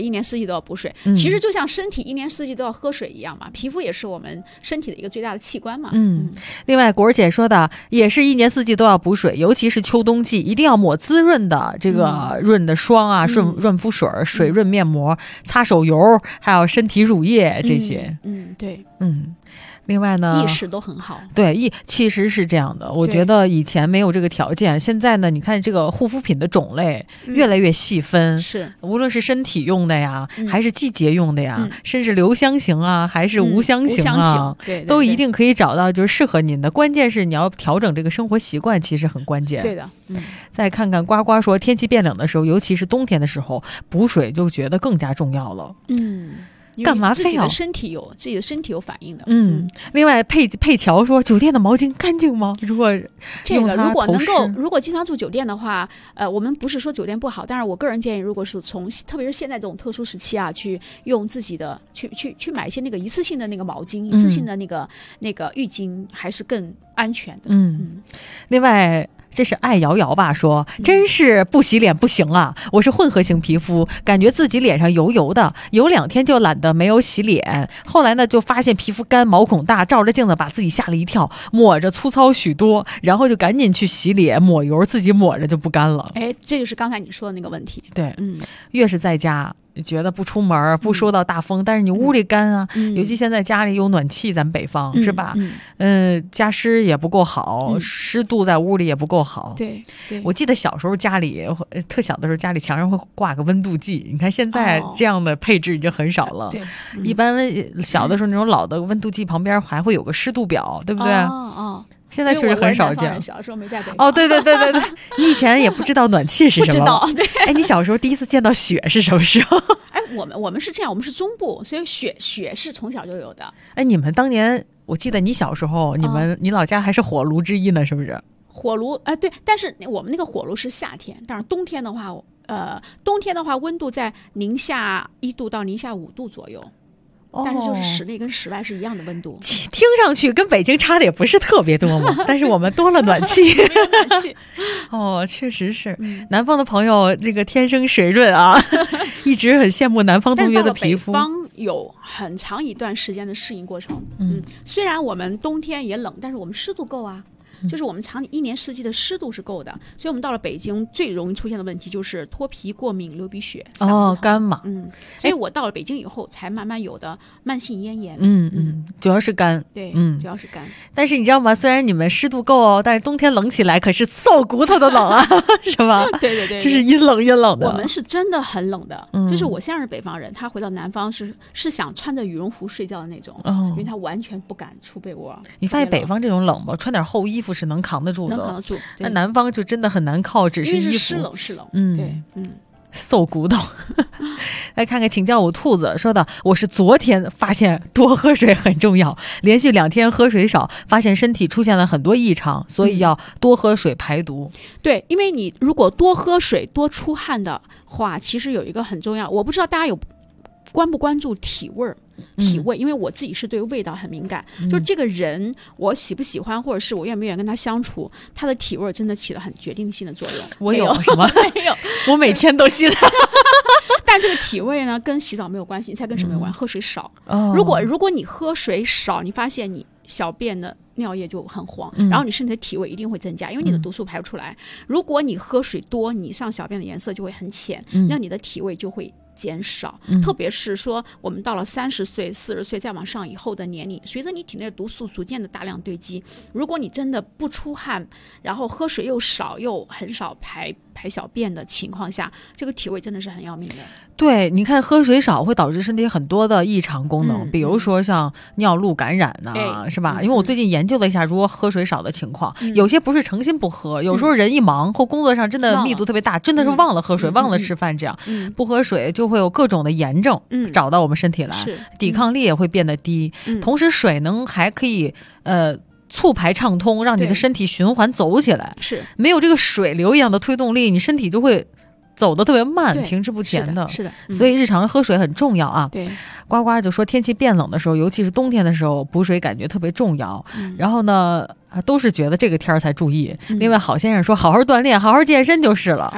[SPEAKER 6] 一年四季都要补水。其实就像身体一年四季都要喝水一样嘛，皮肤也是我们身体的一个最大的器官嘛。
[SPEAKER 1] 另外果儿姐说的也是一年四季都要补水，尤其是秋冬季一定要抹滋润的这个润的霜啊，润肤水、水润面膜、擦手油，还有身体乳液这些。
[SPEAKER 6] 对，
[SPEAKER 1] 另外呢，
[SPEAKER 6] 意识都很好。
[SPEAKER 1] 对，其实是这样的。我觉得以前没有这个条件，现在呢，你看这个护肤品的种类越来越细分，
[SPEAKER 6] 是
[SPEAKER 1] 无论是身体用的呀，还是季节用的呀，甚至留香型啊，还是无香型啊，都一定可以找到就是适合您的。关键是你要调整这个生活习惯，其实很关键。
[SPEAKER 6] 对的。
[SPEAKER 1] 再看看呱呱说，天气变冷的时候，尤其是冬天的时候，补水就觉得更加重要了。
[SPEAKER 6] 干嘛非要？自己的身体有反应的。
[SPEAKER 1] 另外佩乔说，酒店的毛巾干净吗？如果
[SPEAKER 6] 如果经常住酒店的话，我们不是说酒店不好，但是我个人建议，如果是特别是现在这种特殊时期啊，去用自己的去买一些那个一次性的那个毛巾，一次性的那个浴巾，还是更安全的。
[SPEAKER 1] 另外。这是爱瑶瑶吧说，真是不洗脸不行啊，我是混合型皮肤，感觉自己脸上油油的，有2天就懒得没有洗脸，后来呢就发现皮肤干毛孔大，照着镜子把自己吓了一跳，抹着粗糙许多，然后就赶紧去洗脸抹油，自己抹着就不干了。
[SPEAKER 6] 这就是刚才你说的那个问题。
[SPEAKER 1] 对，越是在家觉得不出门不受到大风，但是你屋里干啊，尤其现在家里有暖气，咱们北方是吧？加湿也不够好，湿度在屋里也不够好。
[SPEAKER 6] 对，
[SPEAKER 1] 我记得小时候家里特小的时候，家里墙上会挂个温度计，你看现在这样的配置已经很少了。一般小的时候那种老的温度计旁边还会有个湿度表，对不对？现在确实很少见。
[SPEAKER 6] 小时候没在北方。
[SPEAKER 1] 对，你以前也不知道暖气是什么？
[SPEAKER 6] 不知道。对。
[SPEAKER 1] 你小时候第一次见到雪是什么时候？
[SPEAKER 6] 我们是这样，我们是中部，所以雪是从小就有的。
[SPEAKER 1] 你们当年，我记得你小时候，你老家还是火炉之一呢，是不是？
[SPEAKER 6] 火炉对，但是我们那个火炉是夏天，但是冬天的话，温度在零下1度到零下5度左右。但是就是室内跟室外是一样的温度，
[SPEAKER 1] 听上去跟北京差的也不是特别多嘛。但是我们多了暖气，
[SPEAKER 6] 没有暖气。
[SPEAKER 1] 确实是。南方的朋友这个天生水润啊，一直很羡慕南方同学的皮肤。
[SPEAKER 6] 北方有很长一段时间的适应过程。虽然我们冬天也冷，但是我们湿度够啊。就是我们一年四季的湿度是够的，所以我们到了北京最容易出现的问题就是脱皮、过敏、流鼻血、
[SPEAKER 1] 干嘛。
[SPEAKER 6] 所以我到了北京以后才慢慢有的慢性咽炎。
[SPEAKER 1] 主要是干。
[SPEAKER 6] 对，主要是干。
[SPEAKER 1] 但是你知道吗？虽然你们湿度够但是冬天冷起来可是瘦骨头的冷啊，是吧？
[SPEAKER 6] 对，
[SPEAKER 1] 就是阴冷的。
[SPEAKER 6] 我们是真的很冷的，就是我现在是北方人，他回到南方是想穿着羽绒服睡觉的那种，因为他完全不敢出被窝。
[SPEAKER 1] 你发现北方这种冷吧，穿点厚衣服是能扛得住的，
[SPEAKER 6] 能扛得住。
[SPEAKER 1] 那南方就真的很难靠，只是衣服
[SPEAKER 6] 湿冷。对，
[SPEAKER 1] 瘦骨头。来看看，请叫我兔子说的，我是昨天发现多喝水很重要，连续2天喝水少，发现身体出现了很多异常，所以要多喝水排毒。
[SPEAKER 6] 对，因为你如果多喝水多出汗的话，其实有一个很重要，我不知道大家关不关注体味，因为我自己是对味道很敏感，就是这个人我喜不喜欢，或者是我愿不愿意跟他相处，他的体味真的起了很决定性的作用。
[SPEAKER 1] 我有什么？
[SPEAKER 6] 没有，
[SPEAKER 1] 我每天都洗澡。
[SPEAKER 6] 但这个体味呢，跟洗澡没有关系，你猜跟什么有关？喝水少。如果你喝水少，你发现你小便的尿液就很黄，然后你身体的体味一定会增加，因为你的毒素排不出来。如果你喝水多，你上小便的颜色就会很浅，那你的体味就会减少。特别是说我们到了30岁、40岁再往上以后的年龄，随着你体内的毒素逐渐的大量堆积，如果你真的不出汗，然后喝水又少，又很少排小便的情况下，这个体味真的是很要命的。
[SPEAKER 1] 对，你看喝水少会导致身体很多的异常功能，比如说像尿路感染是吧？因为我最近研究了一下如果喝水少的情况，有些不是诚心不喝，有时候人一忙或工作上真的密度特别大，真的是忘了喝水，忘了吃饭，这样不喝水就会有各种的炎症找到我们身体来，抵抗力也会变得低。同时水还可以促排畅通，让你的身体循环走起来。是没有这个水流一样的推动力，你身体就会走得特别慢，停滞不前的。
[SPEAKER 6] 是的，
[SPEAKER 1] 所以日常喝水很重要啊。
[SPEAKER 6] 对，
[SPEAKER 1] 呱呱就说天气变冷的时候，尤其是冬天的时候，补水感觉特别重要。然后呢，都是觉得这个天才注意。另外，郝先生说好好锻炼，好好健身就是了。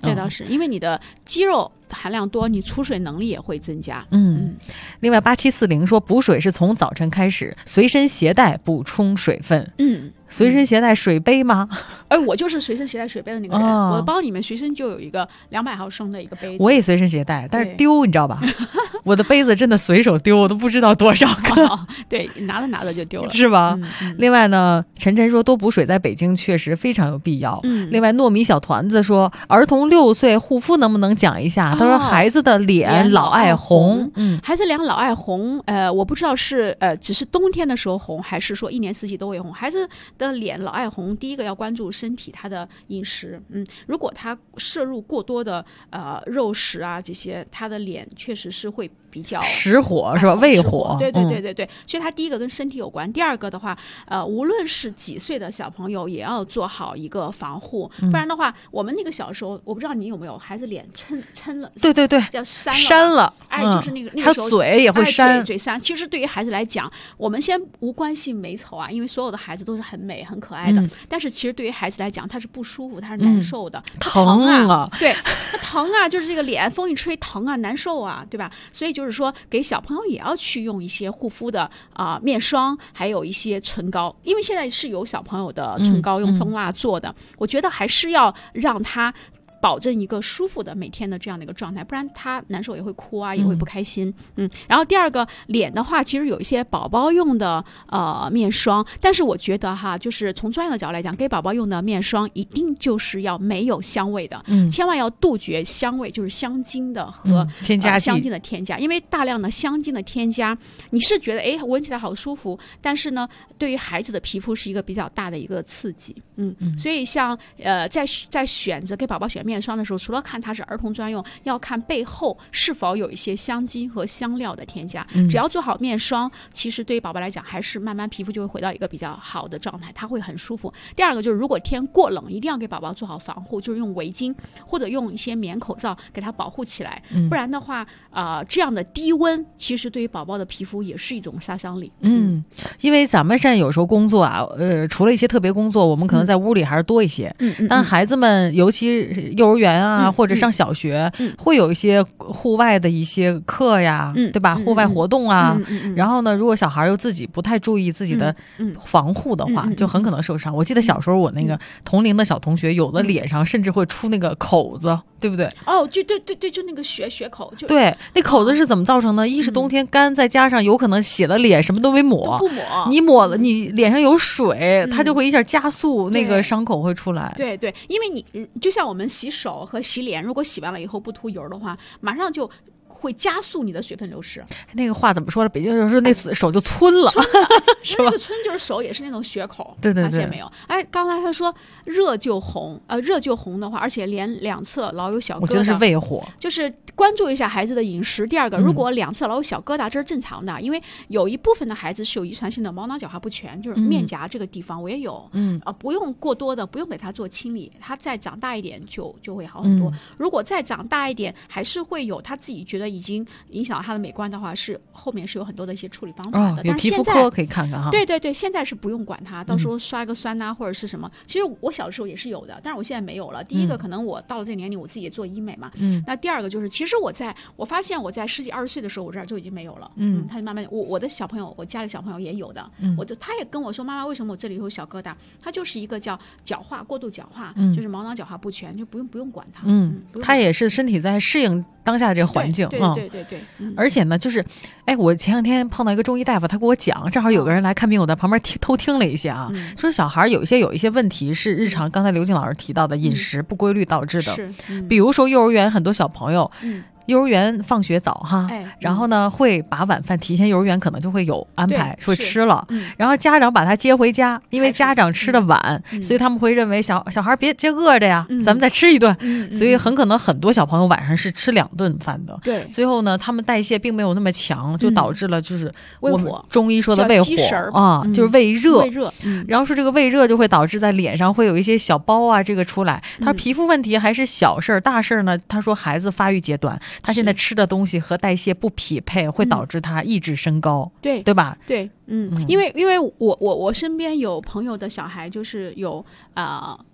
[SPEAKER 6] 这倒是，因为你的肌肉含量多，你储水能力也会增加。
[SPEAKER 1] 另外8740说，补水是从早晨开始，随身携带补充水分。随身携带水杯吗？
[SPEAKER 6] 我就是随身携带水杯的那个人，我的包里面随身就有一个200毫升的一个杯子。
[SPEAKER 1] 我也随身携带，但是丢，你知道吧？我的杯子真的随手丢，我都不知道多少个。
[SPEAKER 6] 对，拿着就丢了，
[SPEAKER 1] 是吧？另外呢，晨晨说多补水在北京确实非常有必要。另外糯米小团子说，儿童6岁护肤能不能讲一下？他说孩子的脸老爱红，
[SPEAKER 6] 孩子脸老爱红，我不知道是只是冬天的时候红，还是说一年四季都会红。孩子的脸老爱红，第一个要关注身体他的饮食，如果他摄入过多的肉食啊这些，他的脸确实是会比较
[SPEAKER 1] 实火，是吧？胃火，
[SPEAKER 6] 对，所以他第一个跟身体有关，第二个的话，无论是几岁的小朋友，也要做好一个防护，不然的话，我们那个小时候，我不知道你有没有孩子脸抻了，
[SPEAKER 1] 对，
[SPEAKER 6] 叫扇了，就是那个时候
[SPEAKER 1] 嘴也会扇，
[SPEAKER 6] 嘴扇。其实对于孩子来讲，我们先无关性美丑啊，因为所有的孩子都是很美很可爱的，但是其实对于孩子来讲，他是不舒服，他是难受的，
[SPEAKER 1] 疼啊，
[SPEAKER 6] 对，他疼啊，就是这个脸风一吹疼啊，难受啊，对吧？所以就是说，给小朋友也要去用一些护肤的面霜，还有一些唇膏，因为现在是有小朋友的唇膏用蜂蜡做的，我觉得还是要让他保证一个舒服的每天的这样的一个状态，不然他难受也会哭啊，也会不开心。然后第二个脸的话，其实有一些宝宝用的面霜，但是我觉得哈，就是从专业的角度来讲，给宝宝用的面霜一定就是要没有香味的，千万要杜绝香味，就是香精的和
[SPEAKER 1] 添加剂
[SPEAKER 6] 香精的添加，因为大量的香精的添加，你是觉得闻起来好舒服，但是呢，对于孩子的皮肤是一个比较大的一个刺激。所以像在选择给宝宝选面霜的时候，除了看它是儿童专用，要看背后是否有一些香精和香料的添加。只要做好面霜，其实对于宝宝来讲，还是慢慢皮肤就会回到一个比较好的状态，它会很舒服。第二个就是如果天过冷，一定要给宝宝做好防护，就是用围巾或者用一些棉口罩给它保护起来，不然的话这样的低温其实对于宝宝的皮肤也是一种杀伤力。
[SPEAKER 1] 因为咱们现在有时候工作啊，除了一些特别工作，我们可能在屋里还是多一些，但孩子们尤其幼儿园啊，或者上小学，会有一些户外的一些课呀，对吧？户外活动啊，然后呢，如果小孩又自己不太注意自己的防护的话，就很可能受伤。我记得小时候我那个同龄的小同学，有的脸上甚至会出那个口子，对不对？
[SPEAKER 6] 就那个血口，就
[SPEAKER 1] 对，那口子是怎么造成的？一是冬天干，再加上有可能洗了脸什么都没抹，你抹了，你脸上有水，它就会一下加速那个伤口会出来。
[SPEAKER 6] 对，因为你就像我们洗手和洗脸，如果洗完了以后不涂油的话，马上就会加速你的水分流失。
[SPEAKER 1] 那个话怎么说了？北京人说那手就皴了，是吧？
[SPEAKER 6] 那个皴就是手也是那种血口，
[SPEAKER 1] 对，
[SPEAKER 6] 发现没有？刚才他说热就红，热就红的话，而且脸两侧老有小疙瘩，
[SPEAKER 1] 我觉得是胃火，
[SPEAKER 6] 就是关注一下孩子的饮食。第二个，如果两侧老有小疙瘩，这是正常的，因为有一部分的孩子是有遗传性的毛囊角化不全，就是面颊这个地方我也有，不用过多的，不用给他做清理，他再长大一点就会好很多。如果再长大一点，还是会有他自己觉得已经影响到他的美观的话，是后面是有很多的一些处理方法的。
[SPEAKER 1] 有皮肤科可以看看哈。
[SPEAKER 6] 对，现在是不用管它，到时候刷个酸或者是什么。其实我小的时候也是有的，但是我现在没有了。第一个可能我到了这个年龄，我自己也做医美嘛。那第二个就是，其实我发现我在10几20岁的时候，我这儿就已经没有了。他就慢慢，我的小朋友，我家里小朋友也有的。他也跟我说，妈妈，为什么我这里有小疙瘩？它就是一个叫过度角化，就是毛囊角化不全，就不用管它。
[SPEAKER 1] 他也是身体在适应当下的这个环境。
[SPEAKER 6] 对。
[SPEAKER 1] 而且呢，就是我前两天碰到一个中医大夫，他跟我讲，正好有个人来看病，我在旁边偷听了一下啊，说小孩有一些问题是日常，刚才刘静老师提到的饮食不规律导致的，比如说幼儿园很多小朋友。幼儿园放学早哈，然后呢会把晚饭提前，幼儿园可能就会有安排说吃了，然后家长把他接回家，因为家长吃的晚，所以他们会认为小孩别饿着呀，咱们再吃一顿，所以很可能很多小朋友晚上是吃2顿饭的。
[SPEAKER 6] 对，
[SPEAKER 1] 最后呢，他们代谢并没有那么强，就导致了就是我们中医说的胃火啊，就是胃热。然后说这个胃热就会导致在脸上会有一些小包啊，这个出来。他说皮肤问题还是小事儿，大事儿呢，他说孩子发育阶段。他现在吃的东西和代谢不匹配，会导致他意志升高，对吧？
[SPEAKER 6] 对，因为我身边有朋友的小孩就是有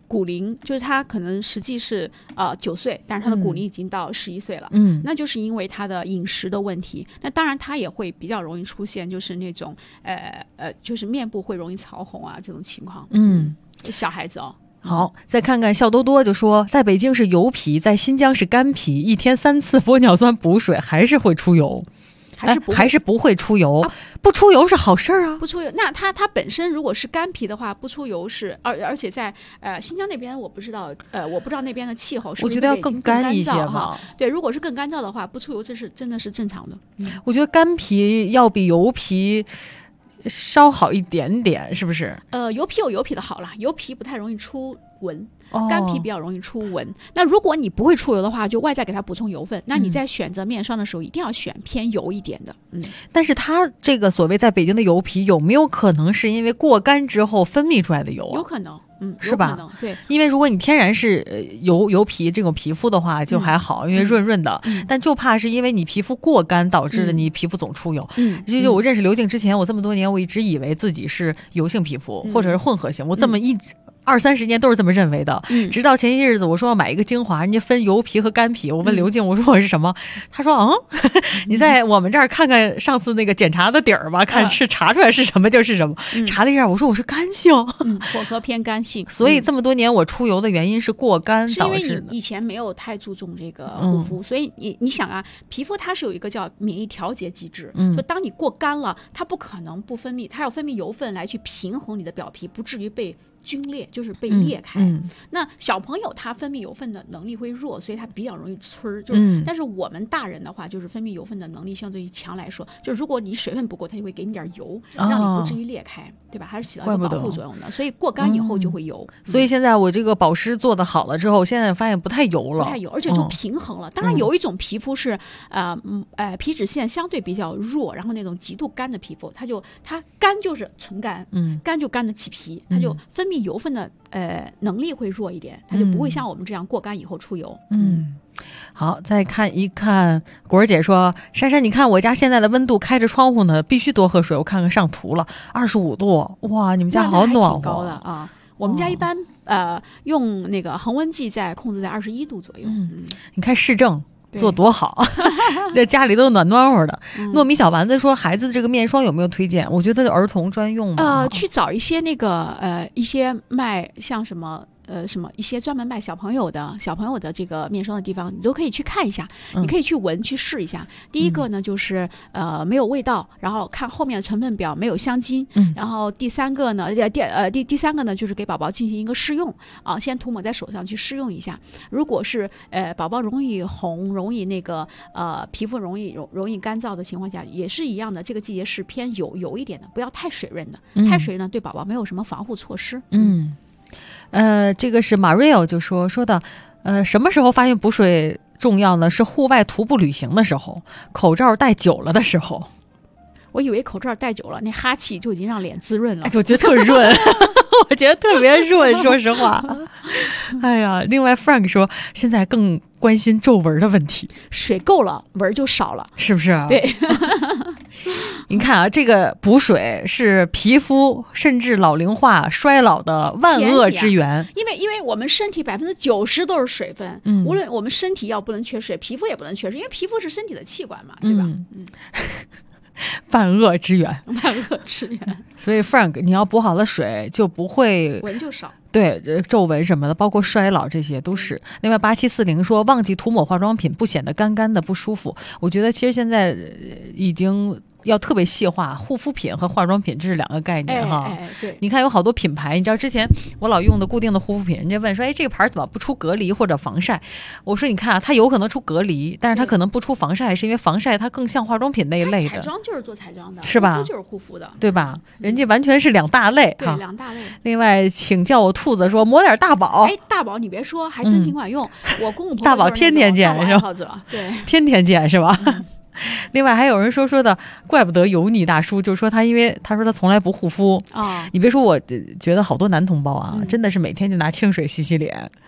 [SPEAKER 6] 骨龄，就是他可能实际是9岁，但是他的骨龄已经到11岁了，那就是因为他的饮食的问题。那当然他也会比较容易出现就是那种就是面部会容易潮红啊这种情况。小孩子
[SPEAKER 1] 好，再看看笑多多就说，在北京是油皮，在新疆是干皮，一天3次玻尿酸补水还是会出油。还是不会出油，不出油是好事啊。
[SPEAKER 6] 不出油，那它本身如果是干皮的话，不出油是，而且在新疆那边我不知道那边的气候是不是
[SPEAKER 1] 我觉得要更干一些吧。
[SPEAKER 6] 对，如果是更干燥的话，不出油这是真的是正常的。
[SPEAKER 1] 我觉得干皮要比油皮稍好一点点，是不是？
[SPEAKER 6] 油皮有油皮的好啦，油皮不太容易出纹。干皮比较容易出纹，那如果你不会出油的话，就外在给它补充油分。那你在选择面霜的时候，一定要选偏油一点的。
[SPEAKER 1] 但是它这个所谓在北京的油皮，有没有可能是因为过干之后分泌出来的油啊？
[SPEAKER 6] 有可能。
[SPEAKER 1] 是吧？
[SPEAKER 6] 对，
[SPEAKER 1] 因为如果你天然是油皮这种皮肤的话就还好，因为润润的，但就怕是因为你皮肤过干导致的你皮肤总出油。就我认识刘静之前，我这么多年我一直以为自己是油性皮肤或者是混合型，我这么20-30年都是这么认为的，直到前些日子我说要买一个精华，人家分油皮和干皮，我问刘静我说我是什么，他说你在我们这儿看看上次那个检查的底儿吧，看是查出来是什么就是什么，查了一下我说我是干性，
[SPEAKER 6] 混合偏干性，
[SPEAKER 1] 所以这么多年我出油的原因是过干导致的。
[SPEAKER 6] 是因为你以前没有太注重这个护肤，所以你想啊，皮肤它是有一个叫免疫调节机制，就当你过干了，它不可能不分泌，它要分泌油分来去平衡你的表皮，不至于被皲裂，就是被裂开。那小朋友他分泌油分的能力会弱，所以他比较容易呲但是我们大人的话，就是分泌油分的能力相对于强来说，就如果你水分不够，它就会给你点油，让你不至于裂开，对吧？还是起到一个保护作用的。所以过干以后就会油。
[SPEAKER 1] 所以现在我这个保湿做得好了之后，现在发现不太油了，
[SPEAKER 6] 不太油，而且就平衡了。当然有一种皮肤是皮脂腺相对比较弱，然后那种极度干的皮肤，它干就是纯干，干就干的起皮，它就分泌油分的能力会弱一点，它就不会像我们这样过干以后出油。
[SPEAKER 1] 好，再看一看果儿姐说，珊珊你看我家现在的温度，开着窗户呢，必须多喝水。我看看上图了，25度，哇，你们家好暖和。
[SPEAKER 6] 挺高的啊。我们家一般用那个恒温计控制在21度左右。
[SPEAKER 1] 你看市政做多好，在家里都暖暖和的。糯米小丸子说，孩子这个面霜有没有推荐？我觉得儿童专用
[SPEAKER 6] 去找一些那个一些卖像什么一些专门卖小朋友的这个面霜的地方，你都可以去看一下，你可以去闻去试一下。第一个呢就是没有味道，然后看后面的成分表没有香精，然后第三个呢第三个呢就是给宝宝进行一个试用啊，先涂抹在手上去试用一下。如果是宝宝容易红，容易那个皮肤容易干燥的情况下，也是一样的，这个季节是偏油一点的，不要太水润的，太水润呢对宝宝没有什么防护措施。
[SPEAKER 1] 这个是 Mario 就说的，什么时候发现补水重要呢？是户外徒步旅行的时候，口罩戴久了的时候。
[SPEAKER 6] 我以为口罩戴久了，那哈气就已经让脸滋润了。
[SPEAKER 1] 我觉得特润，我觉得特别润，说实话。哎呀，另外 Frank 说，现在更关心皱纹的问题，
[SPEAKER 6] 水够了，纹就少了，
[SPEAKER 1] 是不是啊？
[SPEAKER 6] 对。
[SPEAKER 1] 你看啊，这个补水是皮肤甚至老龄化衰老的万恶之源。
[SPEAKER 6] 因为我们身体90%都是水分，无论我们身体要不能缺水，皮肤也不能缺水，因为皮肤是身体的器官嘛，对吧？
[SPEAKER 1] 万恶之源，
[SPEAKER 6] 万恶之源。
[SPEAKER 1] 所以 Frank， 你要补好了水，就不会
[SPEAKER 6] 纹就少。
[SPEAKER 1] 对，皱纹什么的，包括衰老，这些都是。另外8740说，忘记涂抹化妆品，不显得干干的不舒服。我觉得其实现在已经要特别细化，护肤品和化妆品这是两个概念哈。
[SPEAKER 6] 对，
[SPEAKER 1] 你看有好多品牌，你知道之前我老用的固定的护肤品，人家问说，这个牌怎么不出隔离或者防晒？我说你看啊，它有可能出隔离，但是它可能不出防晒，是因为防晒它更像化妆品那一类的。
[SPEAKER 6] 彩妆就是做彩妆的，
[SPEAKER 1] 是吧？
[SPEAKER 6] 护肤就是护肤的，
[SPEAKER 1] 对吧？人家完全是两大类。
[SPEAKER 6] 对，两大类。
[SPEAKER 1] 另外，请叫我兔子说抹点大宝。
[SPEAKER 6] 大宝你别说，还真挺管用。我公公朋友
[SPEAKER 1] 大宝天天见是吧？
[SPEAKER 6] 对，
[SPEAKER 1] 天天见是吧？另外还有人说的，怪不得油腻大叔，就说他因为他说他从来不护肤你别说，我觉得好多男同胞啊，真的是每天就拿清水洗脸。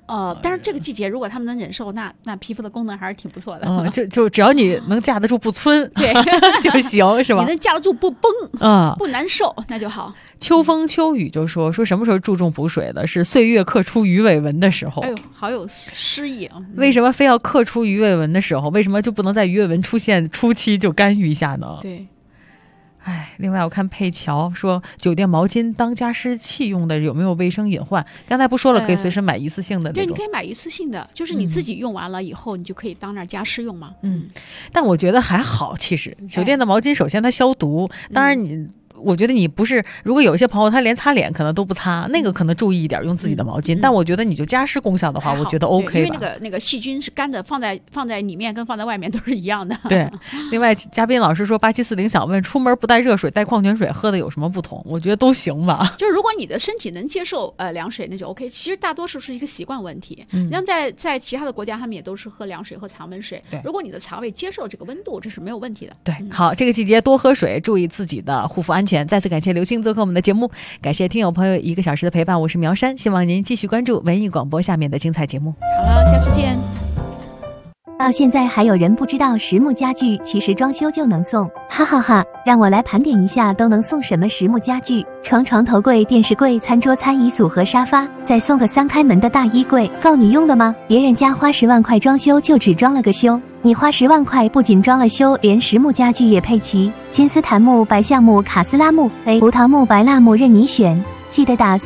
[SPEAKER 6] 但是这个季节如果他们能忍受，那皮肤的功能还是挺不错的。
[SPEAKER 1] 就只要你能架得住不皴，
[SPEAKER 6] 对
[SPEAKER 1] 就行，是吧？
[SPEAKER 6] 你能架得住不崩，不难受，那就好。
[SPEAKER 1] 秋风秋雨就说什么时候注重补水的？是岁月刻出鱼尾纹的时候。
[SPEAKER 6] 哎呦，好有诗意啊！
[SPEAKER 1] 为什么非要刻出鱼尾纹的时候？为什么就不能在鱼尾纹出现初期就干预一下呢？
[SPEAKER 6] 对。
[SPEAKER 1] 另外我看佩乔说，酒店毛巾当加湿器用的有没有卫生隐患？刚才不说了，可以随身买一次性的那种。
[SPEAKER 6] 对，你可以买一次性的，就是你自己用完了以后，你就可以当那儿加湿用嘛。
[SPEAKER 1] 但我觉得还好，其实酒店的毛巾首先它消毒，当然我觉得你不是，如果有一些朋友他连擦脸可能都不擦，那个可能注意一点用自己的毛巾。但我觉得你就加湿功效的话，我觉得 OK
[SPEAKER 6] 吧。因为那个细菌是干的，放在里面跟放在外面都是一样的。
[SPEAKER 1] 对。另外，嘉宾老师说8740想问，出门不带热水带矿泉水喝的有什么不同？我觉得都行吧。
[SPEAKER 6] 就是如果你的身体能接受凉水，那就 OK。其实大多数是一个习惯问题。像在其他的国家，他们也都是喝凉水和常温水。如果你的肠胃接受这个温度，这是没有问题的。
[SPEAKER 1] 对。好，这个季节多喝水，注意自己的护肤安全。再次感谢刘星做客我们的节目，感谢听友朋友1个小时的陪伴，我是苗山，希望您继续关注文艺广播下面的精彩节目。
[SPEAKER 6] 好了，下次见。
[SPEAKER 20] 到现在还有人不知道实木家具其实装修就能送，哈哈哈！让我来盘点一下都能送什么实木家具：床、头柜、电视柜、餐桌、餐椅组和沙发，再送个3开门的大衣柜，够你用的吗？别人家花10万块装修就只装了个修，你花10万块不仅装了修，连实木家具也配齐，金丝檀木、白橡木、卡斯拉木、胡桃木、白蜡木任你选。记得打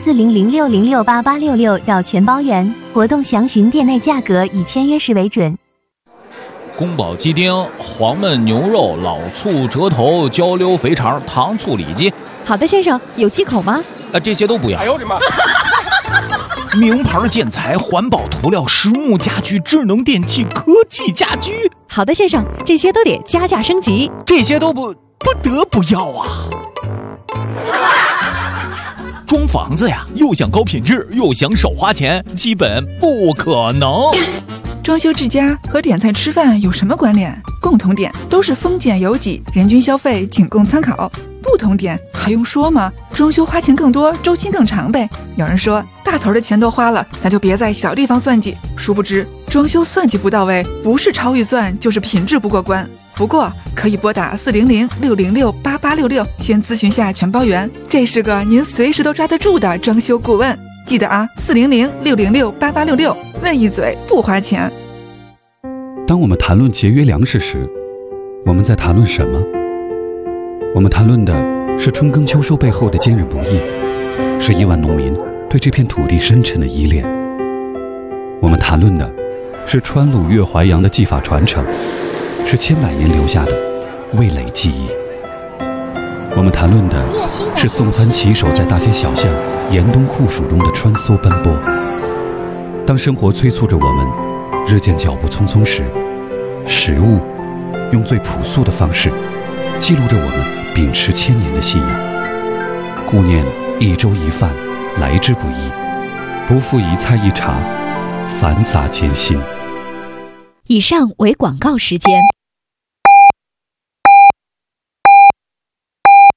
[SPEAKER 20] 4006068866要全包圆，活动详询店内价格，以签约时为准。
[SPEAKER 2] 宫保鸡丁、黄焖牛肉、老醋、折头、焦溜肥肠、糖醋里脊。
[SPEAKER 1] 好的，先生，有忌口吗？
[SPEAKER 2] 这些都不要。
[SPEAKER 10] 哎呦我的妈！
[SPEAKER 2] 名牌建材、环保涂料、实木家具、智能电器、科技家居。
[SPEAKER 1] 好的，先生，这些都得加价升级。
[SPEAKER 2] 这些都不得不要啊！装房子呀，又想高品质，又想少花钱，基本不可能。
[SPEAKER 9] 装修治家和点菜吃饭有什么关联？共同点都是丰俭由己，人均消费仅供参考。不同点还用说吗？装修花钱更多，周期更长呗。有人说大头的钱都花了，咱就别在小地方算计。殊不知装修算计不到位，不是超预算就是品质不过关。不过可以拨打400-606-8866先咨询下全包圆，这是个您随时都抓得住的装修顾问。记得啊，400-606-8866，问一嘴不花钱。
[SPEAKER 21] 当我们谈论节约粮食时，我们在谈论什么？我们谈论的是春耕秋收背后的坚韧不易，是亿万农民对这片土地深沉的依恋。我们谈论的是川鲁粤淮扬的技法传承，是千百年留下的味蕾记忆。我们谈论的是送餐骑手在大街小巷严冬酷暑中的穿梭奔波。当生活催促着我们日渐脚步匆匆时，食物用最朴素的方式记录着我们秉持1000年的信仰。顾念一粥一饭来之不易，不负一菜一茶繁杂艰辛。
[SPEAKER 15] 以上为广告时间。